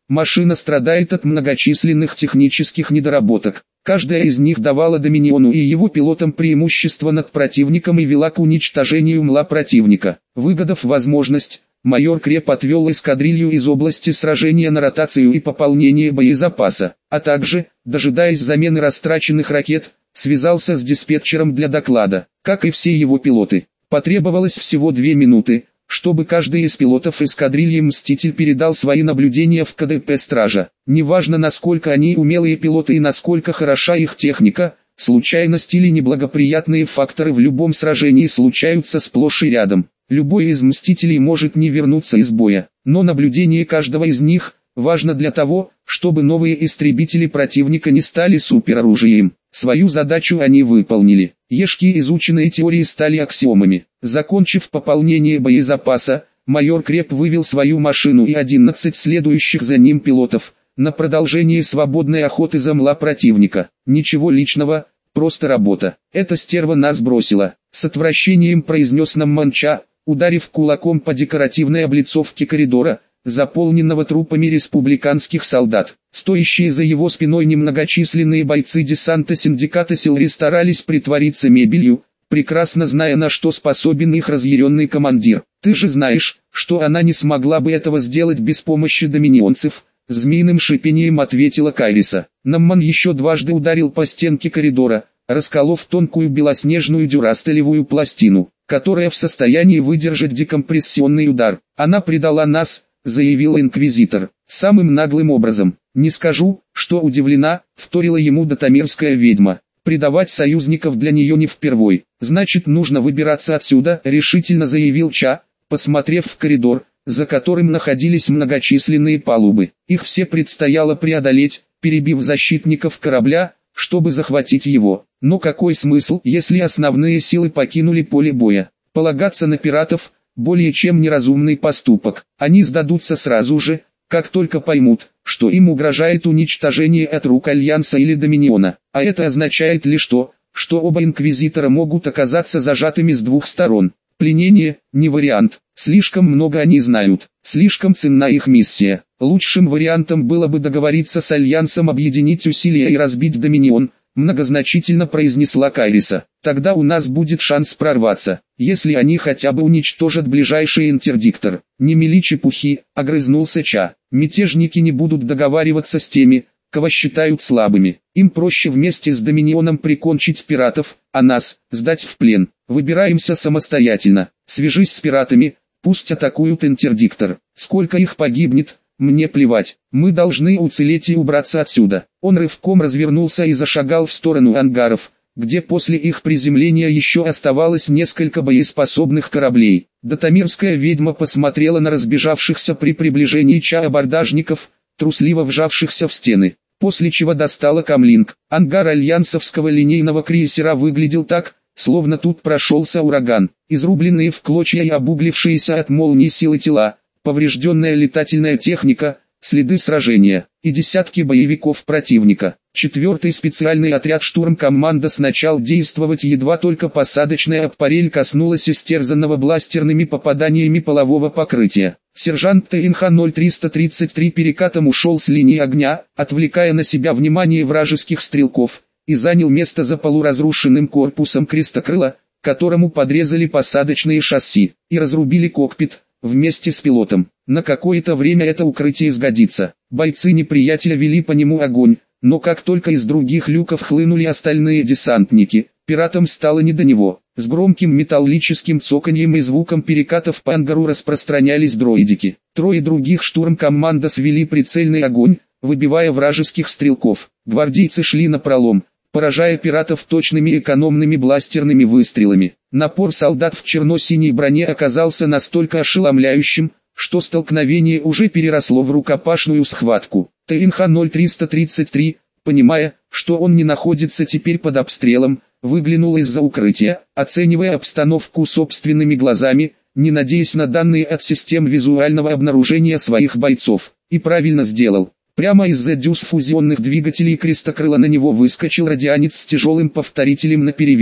Машина страдает от многочисленных технических недоработок. Каждая из них давала Доминиону и его пилотам преимущество над противником и вела к уничтожению МЛА противника. Выгодав возможность, майор Креп отвел эскадрилью из области сражения на ротацию и пополнение боезапаса, а также, дожидаясь замены растраченных ракет, связался с диспетчером для доклада. Как и все его пилоты, потребовалось всего две минуты, чтобы каждый из пилотов эскадрильи «Мститель» передал свои наблюдения в ка дэ пэ «Стража». Неважно, насколько они умелые пилоты и насколько хороша их техника, случайность или неблагоприятные факторы в любом сражении случаются сплошь и рядом. Любой из «Мстителей» может не вернуться из боя, но наблюдение каждого из них важно для того, чтобы новые истребители противника не стали супероружием. Свою задачу они выполнили. Ешки изученные теории стали аксиомами. Закончив пополнение боезапаса, майор Креп вывел свою машину и одиннадцать следующих за ним пилотов на продолжение свободной охоты за МЛА противника. Ничего личного, просто работа. Эта стерва нас бросила. С отвращением произнес нам Манча, ударив кулаком по декоративной облицовке коридора, заполненного трупами республиканских солдат. Стоящие за его спиной немногочисленные бойцы десанта синдиката Силри старались притвориться мебелью, прекрасно зная, на что способен их разъяренный командир. «Ты же знаешь, что она не смогла бы этого сделать без помощи доминионцев», — змеиным шипением ответила Кайриса. Намман еще дважды ударил по стенке коридора, расколов тонкую белоснежную дюрастелевую пластину, которая в состоянии выдержать декомпрессионный удар. «Она предала нас», — заявил инквизитор, самым наглым образом. «Не скажу, что удивлена», — вторила ему дотамирская ведьма. «Предавать союзников для нее не впервой. Значит, нужно выбираться отсюда», — решительно заявил Ча, посмотрев в коридор, за которым находились многочисленные палубы. Их все предстояло преодолеть, перебив защитников корабля, чтобы захватить его. Но какой смысл, если основные силы покинули поле боя? Полагаться на пиратов — более чем неразумный поступок. Они сдадутся сразу же, как только поймут, что им угрожает уничтожение от рук Альянса или Доминиона. А это означает лишь то, что оба инквизитора могут оказаться зажатыми с двух сторон. Пленение – не вариант. Слишком много они знают, слишком ценна их миссия. Лучшим вариантом было бы договориться с Альянсом объединить усилия и разбить Доминион, многозначительно произнесла Кайриса. Тогда у нас будет шанс прорваться, если они хотя бы уничтожат ближайший интердиктор. Не мели чепухи, огрызнулся Ча. Мятежники не будут договариваться с теми, кого считают слабыми. Им проще вместе с Доминионом прикончить пиратов, а нас сдать в плен. Выбираемся самостоятельно. Свяжись с пиратами, пусть атакуют интердиктор. Сколько их погибнет, мне плевать. Мы должны уцелеть и убраться отсюда. Он рывком развернулся и зашагал в сторону ангаров, где после их приземления еще оставалось несколько боеспособных кораблей. Дотамирская ведьма посмотрела на разбежавшихся при приближении Ча абордажников, трусливо вжавшихся в стены, после чего достала камлинг. Ангар альянсовского линейного крейсера выглядел так, словно тут прошелся ураган. Изрубленные в клочья и обуглившиеся от молний силы тела, поврежденная летательная техника, следы сражения и десятки боевиков противника. Четвертый специальный отряд штурм-команда начал действовать, едва только посадочная аппарель коснулась истерзанного бластерными попаданиями полового покрытия. Сержант Т Н Х ноль триста тридцать три перекатом ушел с линии огня, отвлекая на себя внимание вражеских стрелков, и занял место за полуразрушенным корпусом крестокрыла, которому подрезали посадочные шасси, и разрубили кокпит, вместе с пилотом. На какое-то время это укрытие сгодится. Бойцы неприятеля вели по нему огонь, но как только из других люков хлынули остальные десантники, пиратам стало не до него. С громким металлическим цоканьем и звуком перекатов по ангару распространялись дроидики. Трое других штурм-команда свели прицельный огонь, выбивая вражеских стрелков. Гвардейцы шли напролом, поражая пиратов точными экономными бластерными выстрелами. Напор солдат в черно-синей броне оказался настолько ошеломляющим, что столкновение уже переросло в рукопашную схватку. Т Н Х ноль триста тридцать три, понимая, что он не находится теперь под обстрелом, выглянул из-за укрытия, оценивая обстановку собственными глазами, не надеясь на данные от систем визуального обнаружения своих бойцов. И правильно сделал. Прямо из-за дюз фузионных двигателей крестокрыла на него выскочил радианец с тяжелым повторителем наперевес.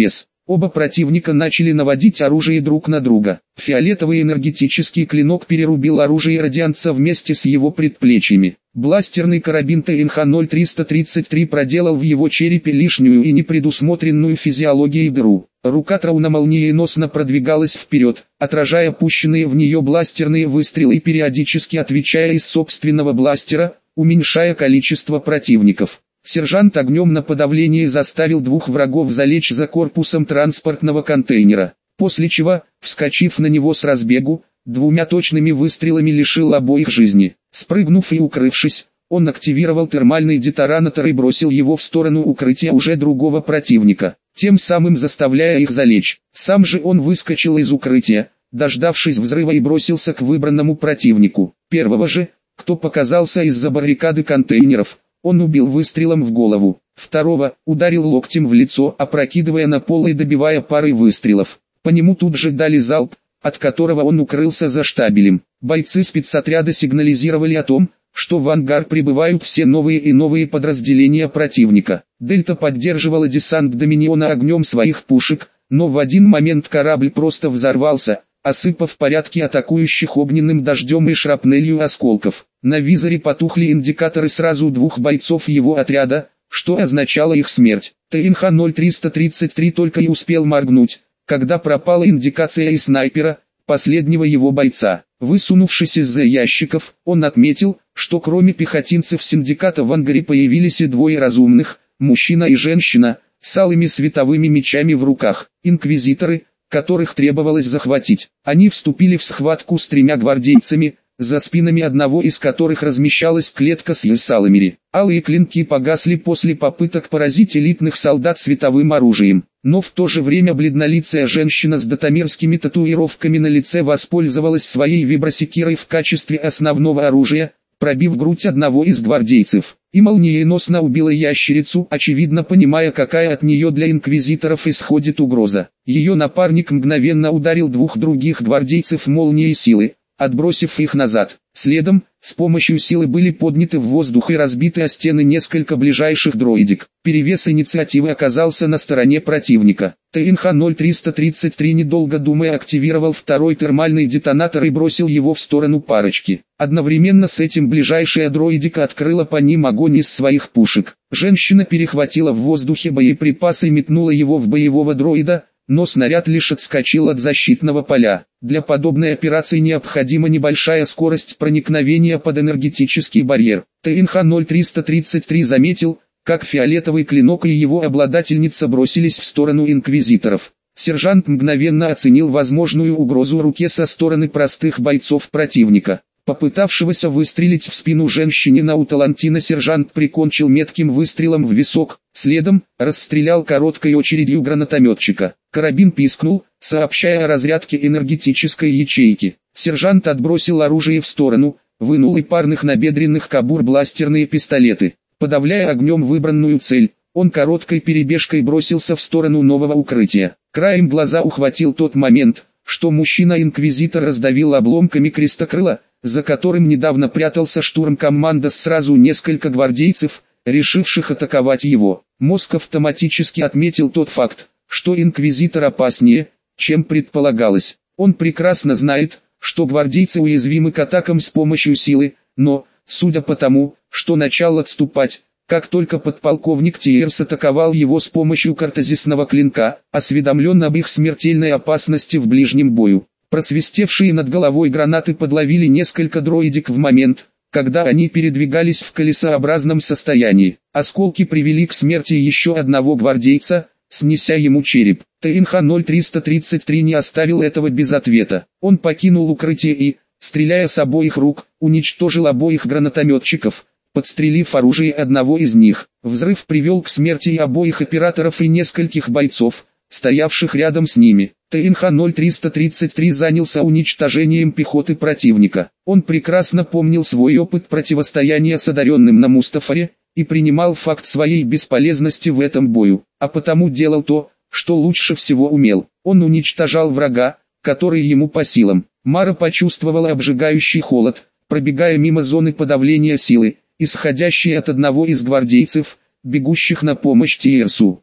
Оба противника начали наводить оружие друг на друга. Фиолетовый энергетический клинок перерубил оружие радианца вместе с его предплечьями. Бластерный карабин Т Н Х ноль триста тридцать три проделал в его черепе лишнюю и непредусмотренную физиологией дыру. Рука Трауна молниеносно продвигалась вперед, отражая пущенные в нее бластерные выстрелы и периодически отвечая из собственного бластера, уменьшая количество противников. Сержант огнем на подавление заставил двух врагов залечь за корпусом транспортного контейнера, после чего, вскочив на него с разбегу, двумя точными выстрелами лишил обоих жизни. Спрыгнув и укрывшись, он активировал термальный детонатор и бросил его в сторону укрытия уже другого противника, тем самым заставляя их залечь. Сам же он выскочил из укрытия, дождавшись взрыва, и бросился к выбранному противнику. Первого же, кто показался из-за баррикады контейнеров, он убил выстрелом в голову. Второго ударил локтем в лицо, опрокидывая на пол и добивая парой выстрелов. По нему тут же дали залп, от которого он укрылся за штабелем. Бойцы спецотряда сигнализировали о том, что в ангар прибывают все новые и новые подразделения противника. Дельта поддерживала десант Доминиона огнем своих пушек, но в один момент корабль просто взорвался, осыпав порядки атакующих огненным дождем и шрапнелью осколков. На визоре потухли индикаторы сразу двух бойцов его отряда, что означало их смерть. Т Н Х ноль триста тридцать три только и успел моргнуть, когда пропала индикация и снайпера, последнего его бойца. Высунувшись из-за ящиков, он отметил, что кроме пехотинцев синдиката в ангаре появились и двое разумных, мужчина и женщина, с алыми световыми мечами в руках, инквизиторы, которых требовалось захватить. Они вступили в схватку с тремя гвардейцами, за спинами одного из которых размещалась клетка с Юсаламери. Алые клинки погасли после попыток поразить элитных солдат световым оружием. Но в то же время бледнолицая женщина с датамирскими татуировками на лице воспользовалась своей вибросекирой в качестве основного оружия, пробив грудь одного из гвардейцев, и молниеносно убила ящерицу, очевидно понимая, какая от нее для инквизиторов исходит угроза. Ее напарник мгновенно ударил двух других гвардейцев молнией силы, отбросив их назад. Следом, с помощью силы были подняты в воздух и разбиты о стены несколько ближайших дроидик. Перевес инициативы оказался на стороне противника. Т Н Х ноль триста тридцать три, недолго думая, активировал второй термальный детонатор и бросил его в сторону парочки. Одновременно с этим ближайшая дроидика открыла по ним огонь из своих пушек. Женщина перехватила в воздухе боеприпасы и метнула его в боевого дроида, но снаряд лишь отскочил от защитного поля. Для подобной операции необходима небольшая скорость проникновения под энергетический барьер. Т Н Х ноль триста тридцать три заметил, как фиолетовый клинок и его обладательница бросились в сторону инквизиторов. Сержант мгновенно оценил возможную угрозу руке со стороны простых бойцов противника. Попытавшегося выстрелить в спину женщине Науталантина сержант прикончил метким выстрелом в висок, следом расстрелял короткой очередью гранатометчика. Карабин пискнул, сообщая о разрядке энергетической ячейки. Сержант отбросил оружие в сторону, вынул из парных набедренных кобур бластерные пистолеты. Подавляя огнем выбранную цель, он короткой перебежкой бросился в сторону нового укрытия. Краем глаза ухватил тот момент, что мужчина-инквизитор раздавил обломками крестокрыла, за которым недавно прятался штурм-команда с сразу несколько гвардейцев, решивших атаковать его. Мозг автоматически отметил тот факт, что инквизитор опаснее, чем предполагалось. Он прекрасно знает, что гвардейцы уязвимы к атакам с помощью силы, но, судя по тому, что начал отступать, как только подполковник Тиерс атаковал его с помощью картезисного клинка, осведомлен об их смертельной опасности в ближнем бою. Просвистевшие над головой гранаты подловили несколько дроидик в момент, когда они передвигались в колесообразном состоянии. Осколки привели к смерти еще одного гвардейца, снеся ему череп. Т Н Х ноль триста тридцать три не оставил этого без ответа. Он покинул укрытие и, стреляя с обоих рук, уничтожил обоих гранатометчиков, подстрелив оружие одного из них. Взрыв привел к смерти и обоих операторов и нескольких бойцов, стоявших рядом с ними. Т Н Х ноль триста тридцать три занялся уничтожением пехоты противника. Он прекрасно помнил свой опыт противостояния с одаренным на Мустафаре, и принимал факт своей бесполезности в этом бою, а потому делал то, что лучше всего умел. Он уничтожал врага, который ему по силам. Мара почувствовала обжигающий холод, пробегая мимо зоны подавления силы, исходящей от одного из гвардейцев, бегущих на помощь Тиерсу.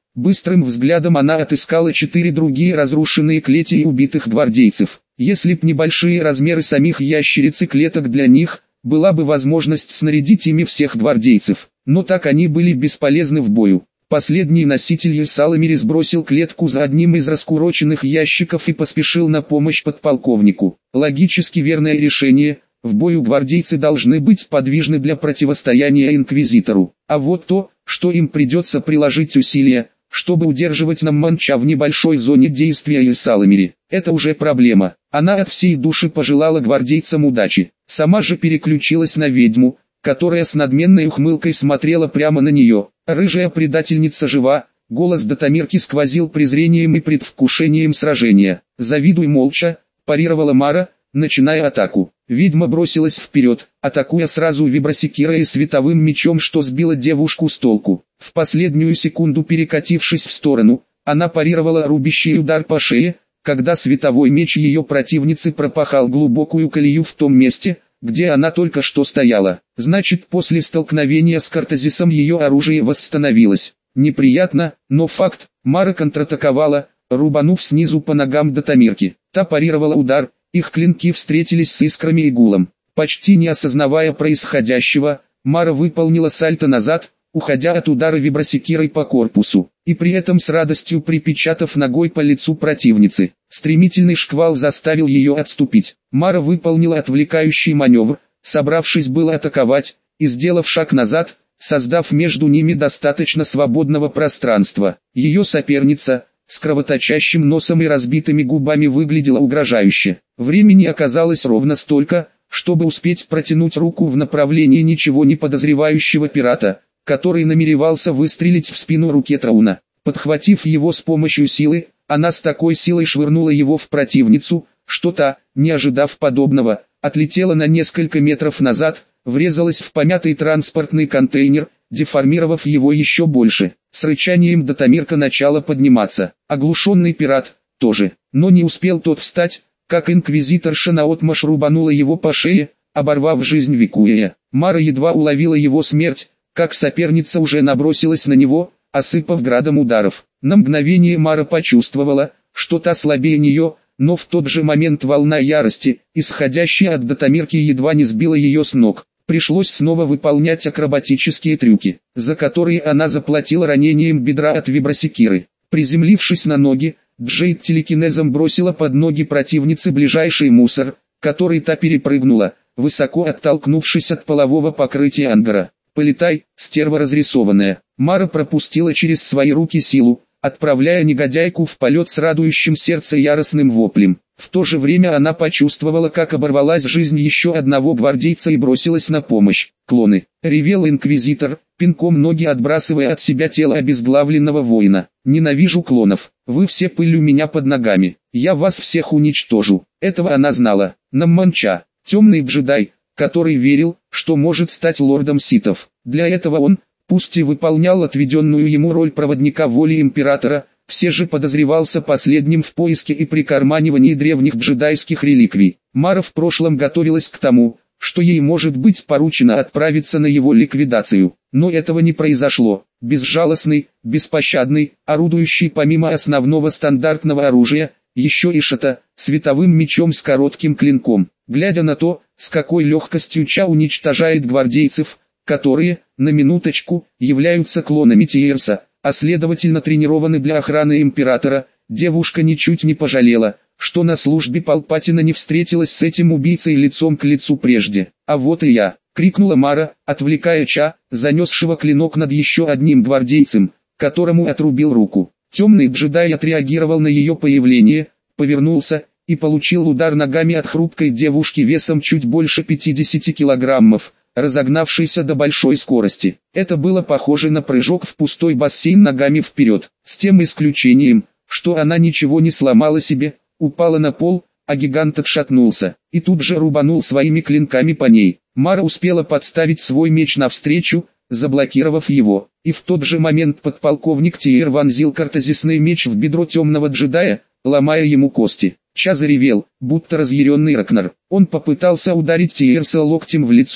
Быстрым взглядом она отыскала четыре другие разрушенные клети и убитых гвардейцев. Если б небольшие размеры самих ящериц и клеток для них, была бы возможность снарядить ими всех гвардейцев, но так они были бесполезны в бою. Последний носитель Саламири сбросил клетку за одним из раскуроченных ящиков и поспешил на помощь подполковнику. Логически верное решение. В бою гвардейцы должны быть подвижны для противостояния инквизитору. А вот то, что им придется приложить усилия, чтобы удерживать Намманча в небольшой зоне действия Саламири, это уже проблема. Она от всей души пожелала гвардейцам удачи. Сама же переключилась на ведьму, которая с надменной ухмылкой смотрела прямо на нее. Рыжая предательница жива, голос Датамирки сквозил презрением и предвкушением сражения. «Завидуй молча», парировала Мара, начиная атаку. Ведьма бросилась вперед, атакуя сразу вибросекирой и световым мечом, что сбило девушку с толку. В последнюю секунду перекатившись в сторону, она парировала рубящий удар по шее, когда световой меч ее противницы пропахал глубокую колею в том месте, где она только что стояла. Значит, после столкновения с Картазисом ее оружие восстановилось. Неприятно, но факт. Мара контратаковала, рубанув снизу по ногам Датамирки. Та парировала удар, их клинки встретились с искрами и гулом. Почти не осознавая происходящего, Мара выполнила сальто назад, уходя от удара вибросекирой по корпусу, и при этом с радостью припечатав ногой по лицу противницы. Стремительный шквал заставил ее отступить. Мара выполнила отвлекающий маневр, собравшись было атаковать, и сделав шаг назад, создав между ними достаточно свободного пространства. Ее соперница, с кровоточащим носом и разбитыми губами, выглядела угрожающе. Времени оказалось ровно столько, чтобы успеть протянуть руку в направлении ничего не подозревающего пирата, который намеревался выстрелить в спину руке Трауна. Подхватив его с помощью силы, она с такой силой швырнула его в противницу, что та, не ожидав подобного, отлетела на несколько метров назад, врезалась в помятый транспортный контейнер, деформировав его еще больше. С рычанием Датамирка начала подниматься. Оглушенный пират тоже, но не успел тот встать, как инквизиторша наотмашь рубанула его по шее, оборвав жизнь Викуя. Мара едва уловила его смерть, как соперница уже набросилась на него, осыпав градом ударов. На мгновение Мара почувствовала, что та слабее нее, но в тот же момент волна ярости, исходящая от Датамирки, едва не сбила ее с ног. Пришлось снова выполнять акробатические трюки, за которые она заплатила ранением бедра от вибросекиры. Приземлившись на ноги, Джейд телекинезом бросила под ноги противницы ближайший мусор, который та перепрыгнула, высоко оттолкнувшись от полового покрытия ангара. «Полетай, стерва разрисованная!» Мара пропустила через свои руки силу, отправляя негодяйку в полет с радующим сердце яростным воплем. В то же время она почувствовала, как оборвалась жизнь еще одного гвардейца и бросилась на помощь. «Клоны!» — ревел инквизитор, пинком ноги отбрасывая от себя тело обезглавленного воина. «Ненавижу клонов! Вы все пыль у меня под ногами! Я вас всех уничтожу!» Этого она знала. Намманча, темный джедай, который верил, что может стать лордом ситов. Для этого он, пусть и выполнял отведенную ему роль проводника воли императора, все же подозревался последним в поиске и прикарманивании древних джедайских реликвий. Мара в прошлом готовилась к тому, что ей может быть поручено отправиться на его ликвидацию. Но этого не произошло. Безжалостный, беспощадный, орудующий помимо основного стандартного оружия, еще и шата, световым мечом с коротким клинком. Глядя на то, с какой легкостью Ча уничтожает гвардейцев, которые, на минуточку, являются клонами Тиерса, а следовательно тренированы для охраны императора, девушка ничуть не пожалела, что на службе Палпатина не встретилась с этим убийцей лицом к лицу прежде. «А вот и я!» — крикнула Мара, отвлекая Ча, занесшего клинок над еще одним гвардейцем, которому отрубил руку. Темный джедай отреагировал на ее появление, повернулся и получил удар ногами от хрупкой девушки весом чуть больше пятидесяти килограммов, разогнавшейся до большой скорости. Это было похоже на прыжок в пустой бассейн ногами вперед, с тем исключением, что она ничего не сломала себе, упала на пол, а гигант отшатнулся, и тут же рубанул своими клинками по ней. Мара успела подставить свой меч навстречу, заблокировав его, и в тот же момент подполковник Тиер вонзил картазисный меч в бедро темного джедая, ломая ему кости. Ча заревел, будто разъяренный Ракнар. Он попытался ударить Тиерса локтем в лицо,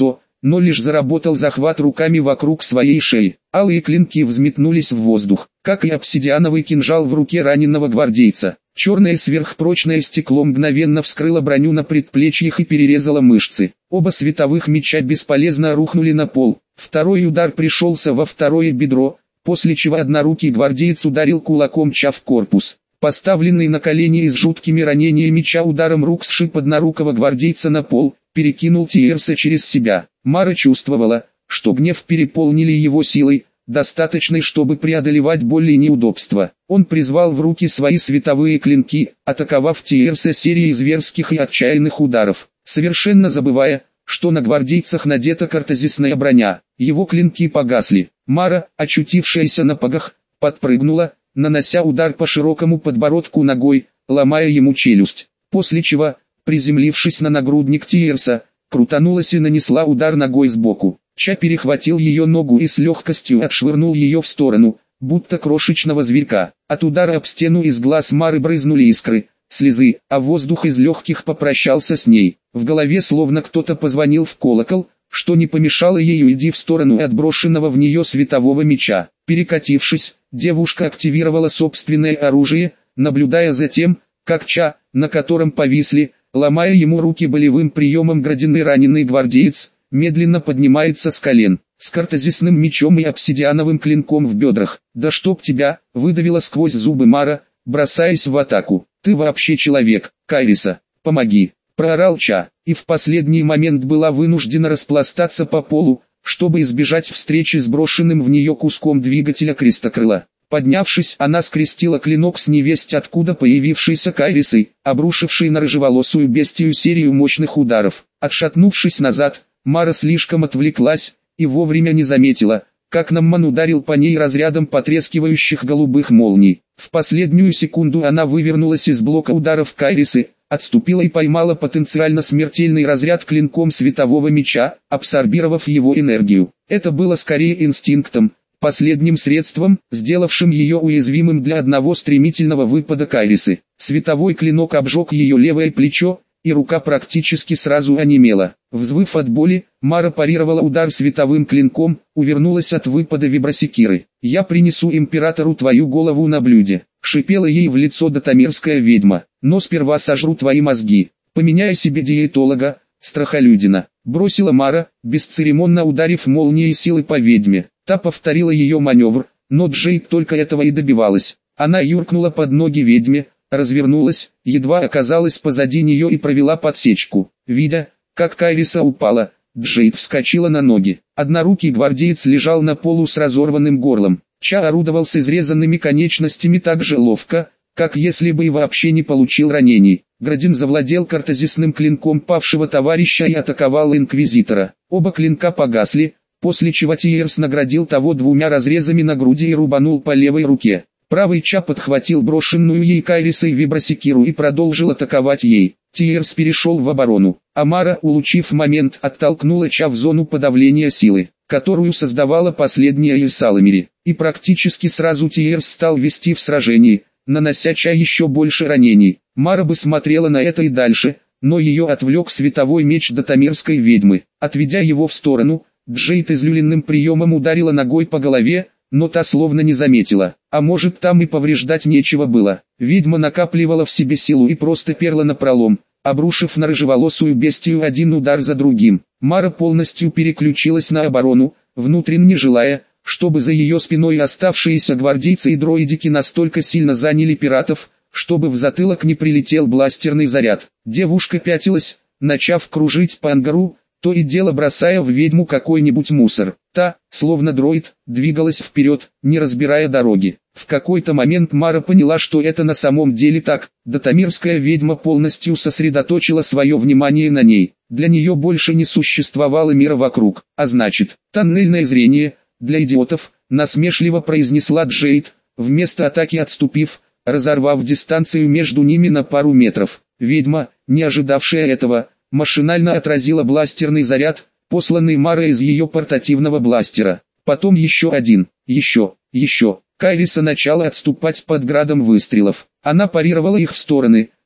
но лишь заработал захват руками вокруг своей шеи. Алые клинки взметнулись в воздух, как и обсидиановый кинжал в руке раненого гвардейца. Черное сверхпрочное стекло мгновенно вскрыло броню на предплечьях и перерезало мышцы. Оба световых меча бесполезно рухнули на пол. Второй удар пришелся во второе бедро, после чего однорукий гвардеец ударил кулаком Ча в корпус. Поставленный на колени и с жуткими ранениями Ча ударом рук сшиб однорукого гвардейца на пол, перекинул Тиерса через себя. Мара чувствовала, что гнев переполнили его силой, достаточной, чтобы преодолевать боль и неудобства. Он призвал в руки свои световые клинки, атаковав Тиерса серией зверских и отчаянных ударов, совершенно забывая, что на гвардейцах надета картезисная броня. Его клинки погасли. Мара, очутившаяся на пагах, подпрыгнула, нанося удар по широкому подбородку ногой, ломая ему челюсть, после чего, приземлившись на нагрудник Тиерса, крутанулась и нанесла удар ногой сбоку. Ча перехватил ее ногу и с легкостью отшвырнул ее в сторону, будто крошечного зверька. От удара об стену из глаз Мары брызнули искры, слезы, а воздух из легких попрощался с ней. В голове словно кто-то позвонил в колокол, что не помешало ей уйти в сторону отброшенного в нее светового меча. Перекатившись, девушка активировала собственное оружие, наблюдая за тем, как Ча, на котором повисли, ломая ему руки болевым приемом градины раненый гвардеец, медленно поднимается с колен, с картезисным мечом и обсидиановым клинком в бедрах. «Да чтоб тебя!» — выдавила сквозь зубы Мара, бросаясь в атаку. «Ты вообще человек, Кайриса! Помоги!» — проорал Ча, и в последний момент была вынуждена распластаться по полу, чтобы избежать встречи с брошенным в нее куском двигателя крестокрыла. Поднявшись, она скрестила клинок с невесть откуда появившейся Кайрисой, обрушившей на рыжеволосую бестию серию мощных ударов. Отшатнувшись назад, Мара слишком отвлеклась, и вовремя не заметила, как Намман ударил по ней разрядом потрескивающих голубых молний. В последнюю секунду она вывернулась из блока ударов Кайрисы, отступила и поймала потенциально смертельный разряд клинком светового меча, абсорбировав его энергию. Это было скорее инстинктом, последним средством, сделавшим ее уязвимым для одного стремительного выпада Кайрисы. Световой клинок обжег ее левое плечо, и рука практически сразу онемела. Взвыв от боли, Мара парировала удар световым клинком, увернулась от выпада вибросекиры. «Я принесу императору твою голову на блюде», — шипела ей в лицо датамирская ведьма. «Но сперва сожру твои мозги. Поменяй себе диетолога, страхолюдина», — бросила Мара, бесцеремонно ударив молнией силы по ведьме. Та повторила ее маневр, но Джейд только этого и добивалась. Она юркнула под ноги ведьме, развернулась, едва оказалась позади нее и провела подсечку. Видя, как Кайриса упала, Джейд вскочила на ноги. Однорукий гвардеец лежал на полу с разорванным горлом. Ча орудовал с изрезанными конечностями так же ловко, как если бы и вообще не получил ранений. Градин завладел картезисным клинком павшего товарища и атаковал инквизитора. Оба клинка погасли, после чего Тиерс наградил того двумя разрезами на груди и рубанул по левой руке. Правый Ча подхватил брошенную ей Кайрисой вибросекиру и продолжил атаковать ей. Тиерс перешел в оборону. Амара, улучив момент, оттолкнула Ча в зону подавления силы, которую создавала последняя из Саламири. И практически сразу Тиерс стал вести в сражении, нанося Ча еще больше ранений. Мара бы смотрела на это и дальше, но ее отвлек световой меч датамирской ведьмы. Отведя его в сторону, Джейд излюленным приемом ударила ногой по голове, но та словно не заметила. А может, там и повреждать нечего было. Ведьма накапливала в себе силу и просто перла напролом, обрушив на рыжеволосую бестию один удар за другим. Мара полностью переключилась на оборону, внутренне желая, чтобы за ее спиной оставшиеся гвардейцы и дроидики настолько сильно заняли пиратов, чтобы в затылок не прилетел бластерный заряд. Девушка пятилась, начав кружить по ангару, то и дело бросая в ведьму какой-нибудь мусор. Та, словно дроид, двигалась вперед, не разбирая дороги. В какой-то момент Мара поняла, что это на самом деле так. Датамирская ведьма полностью сосредоточила свое внимание на ней. Для нее больше не существовало мира вокруг. А значит, тоннельное зрение, для идиотов, насмешливо произнесла Джейд, вместо атаки отступив, разорвав дистанцию между ними на пару метров. Ведьма, не ожидавшая этого, машинально отразила бластерный заряд, посланный Марой из ее портативного бластера. Потом еще один, еще, еще. Кайриса начала отступать под градом выстрелов. Она парировала их в стороны,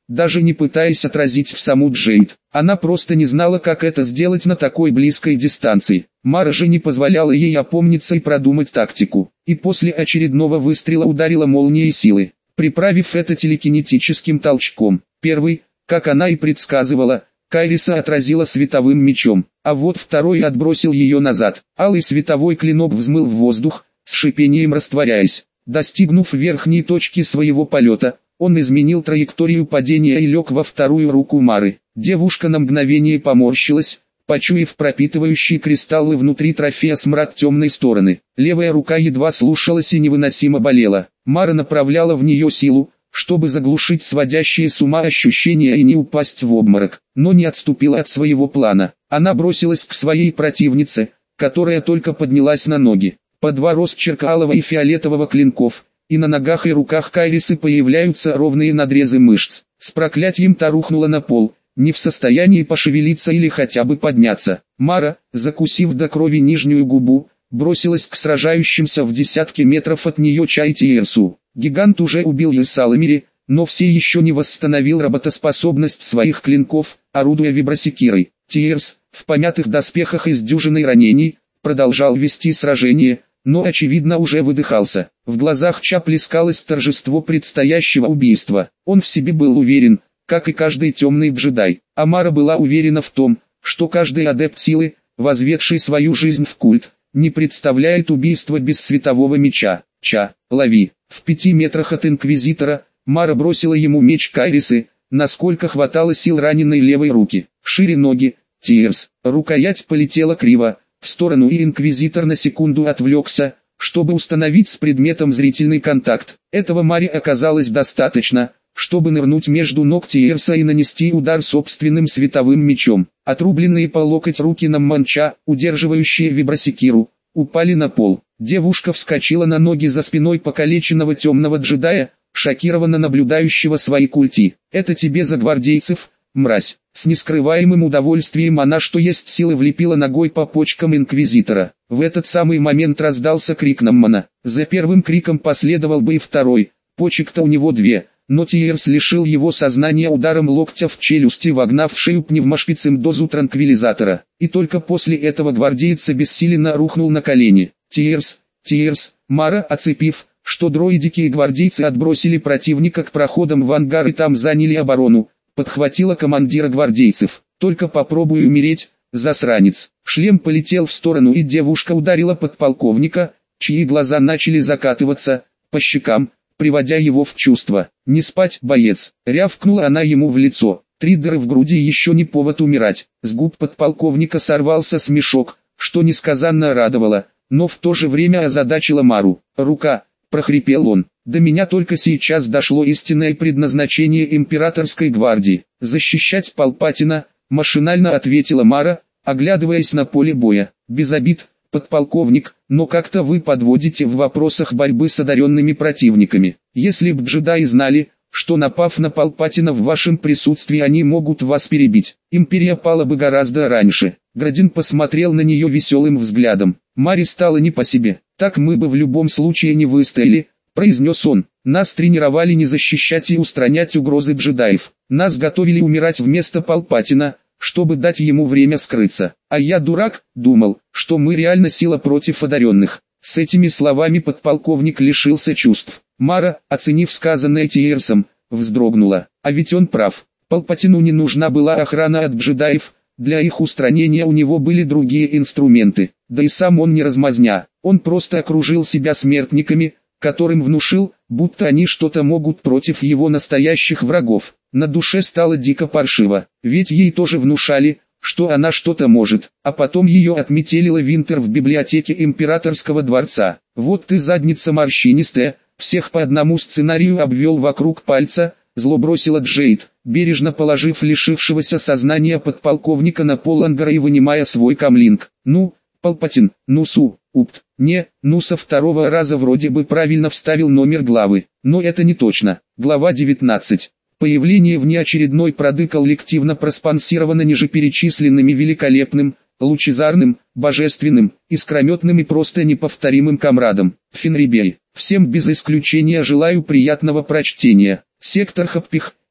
даже не пытаясь отразить в саму Джейд. Она просто не знала, как это сделать на такой близкой дистанции. Мара же не позволяла ей опомниться и продумать тактику. И после очередного выстрела ударила молнией силы, приправив это телекинетическим толчком. Первый, как она и предсказывала, Кайриса отразила световым мечом, а вот второй отбросил ее назад. Алый световой клинок взмыл в воздух, с шипением растворяясь. Достигнув верхней точки своего полета, он изменил траекторию падения и лег во вторую руку Мары. Девушка на мгновение поморщилась, почуяв пропитывающие кристаллы внутри трофея смрад темной стороны. Левая рука едва слушалась и невыносимо болела. Мара направляла в нее силу, чтобы заглушить сводящие с ума ощущения и не упасть в обморок, но не отступила от своего плана. Она бросилась к своей противнице, которая только поднялась на ноги. По два росчерка алого и фиолетового клинков, и на ногах и руках Кайрисы появляются ровные надрезы мышц. С проклятием та рухнула на пол, не в состоянии пошевелиться или хотя бы подняться. Мара, закусив до крови нижнюю губу, бросилась к сражающимся в десятке метров от нее Чай Тиерсу. Гигант уже убил Есаламири, но все еще не восстановил работоспособность своих клинков, орудуя вибросекирой. Тиерс, в помятых доспехах и с дюжиной ранений, продолжал вести сражение, но очевидно уже выдыхался. В глазах Ча плескалось торжество предстоящего убийства. Он в себе был уверен, как и каждый темный джедай. Амара была уверена в том, что каждый адепт силы, возведший свою жизнь в культ, не представляет убийства без светового меча. Ча, лови. В пяти метрах от Инквизитора, Мара бросила ему меч Кайрисы, насколько хватало сил раненой левой руки. Шире ноги, Тиерс. Рукоять полетела криво, в сторону, и Инквизитор на секунду отвлекся, чтобы установить с предметом зрительный контакт. Этого Маре оказалось достаточно, чтобы нырнуть между ног Тиерса и нанести удар собственным световым мечом. Отрубленные по локоть руки Намманча, удерживающие вибросекиру, упали на пол. Девушка вскочила на ноги за спиной покалеченного темного джедая, шокированно наблюдающего свои культи. «Это тебе за гвардейцев, мразь!» С нескрываемым удовольствием она что есть силы влепила ногой по почкам Инквизитора. В этот самый момент раздался крик Наммана. За первым криком последовал бы и второй, почек-то у него две. Но Тиерс лишил его сознания ударом локтя в челюсти, вогнав в шею пневмошпицем дозу транквилизатора. И только после этого гвардеец обессиленно рухнул на колени. «Тиерс, Тиерс!» Мара, оцепив, что дроидики и гвардейцы отбросили противника к проходам в ангар и там заняли оборону, подхватила командира гвардейцев. «Только попробуй умереть, засранец!» Шлем полетел в сторону, и девушка ударила подполковника, чьи глаза начали закатываться по щекам, приводя его в чувство. «Не спать, боец!» — рявкнула она ему в лицо. Три дыры в груди еще не повод умирать. С губ подполковника сорвался смешок, что несказанно радовало, но в то же время озадачило Мару. «Рука!» — прохрипел он. «До меня только сейчас дошло истинное предназначение императорской гвардии. Защищать Палпатина», — машинально ответила Мара, оглядываясь на поле боя. «Без обид, подполковник, но как-то вы подводите в вопросах борьбы с одаренными противниками. Если б джедаи знали, что напав на Палпатина в вашем присутствии они могут вас перебить, империя пала бы гораздо раньше». Градин посмотрел на нее веселым взглядом. Маре стало не по себе. «Так мы бы в любом случае не выстояли», — произнес он. «Нас тренировали не защищать и устранять угрозы джедаев. Нас готовили умирать вместо Палпатина, чтобы дать ему время скрыться. А я, дурак, думал, что мы реально сила против одаренных». С этими словами подполковник лишился чувств. Мара, оценив сказанное Тиерсом, вздрогнула. А ведь он прав. Палпатину не нужна была охрана от джедаев, для их устранения у него были другие инструменты. Да и сам он не размазня. Он просто окружил себя смертниками, которым внушил, будто они что-то могут против его настоящих врагов. На душе стало дико паршиво, ведь ей тоже внушали, что она что-то может, а потом ее отметелила Винтер в библиотеке императорского дворца. «Вот ты задница морщинистая», всех по одному сценарию обвел вокруг пальца, зло бросила Джейд, бережно положив лишившегося сознания подполковника на пол ангара и вынимая свой камлинг. «Ну, Палпатин, ну су, упт, не, ну со второго раза вроде бы правильно вставил номер главы, но это не точно». Глава девятнадцать. Появление внеочередной проды коллективно проспонсировано нижеперечисленными великолепным, лучезарным, божественным, искрометным и просто неповторимым комрадом. Фенрибей. Всем без исключения желаю приятного прочтения. Сектор Хаппих,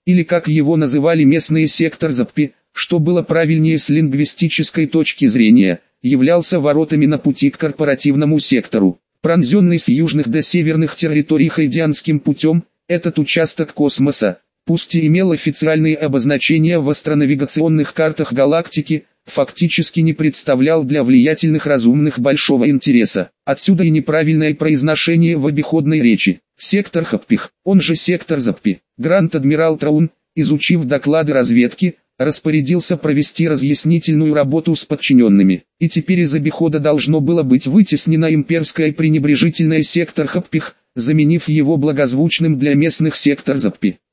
или как его называли местные сектор Заппи, что было правильнее с лингвистической точки зрения, являлся воротами на пути к корпоративному сектору. Пронзенный с южных до северных территорий хайдианским путем, этот участок космоса, пусть и имел официальные обозначения в астронавигационных картах галактики, фактически не представлял для влиятельных разумных большого интереса. Отсюда и неправильное произношение в обиходной речи. Сектор Хаппих, он же сектор Заппи. Гранд-адмирал Траун, изучив доклады разведки, распорядился провести разъяснительную работу с подчиненными. И теперь из обихода должно было быть вытеснено имперское пренебрежительное сектор Хаппих, заменив его благозвучным для местных сектор Заппи.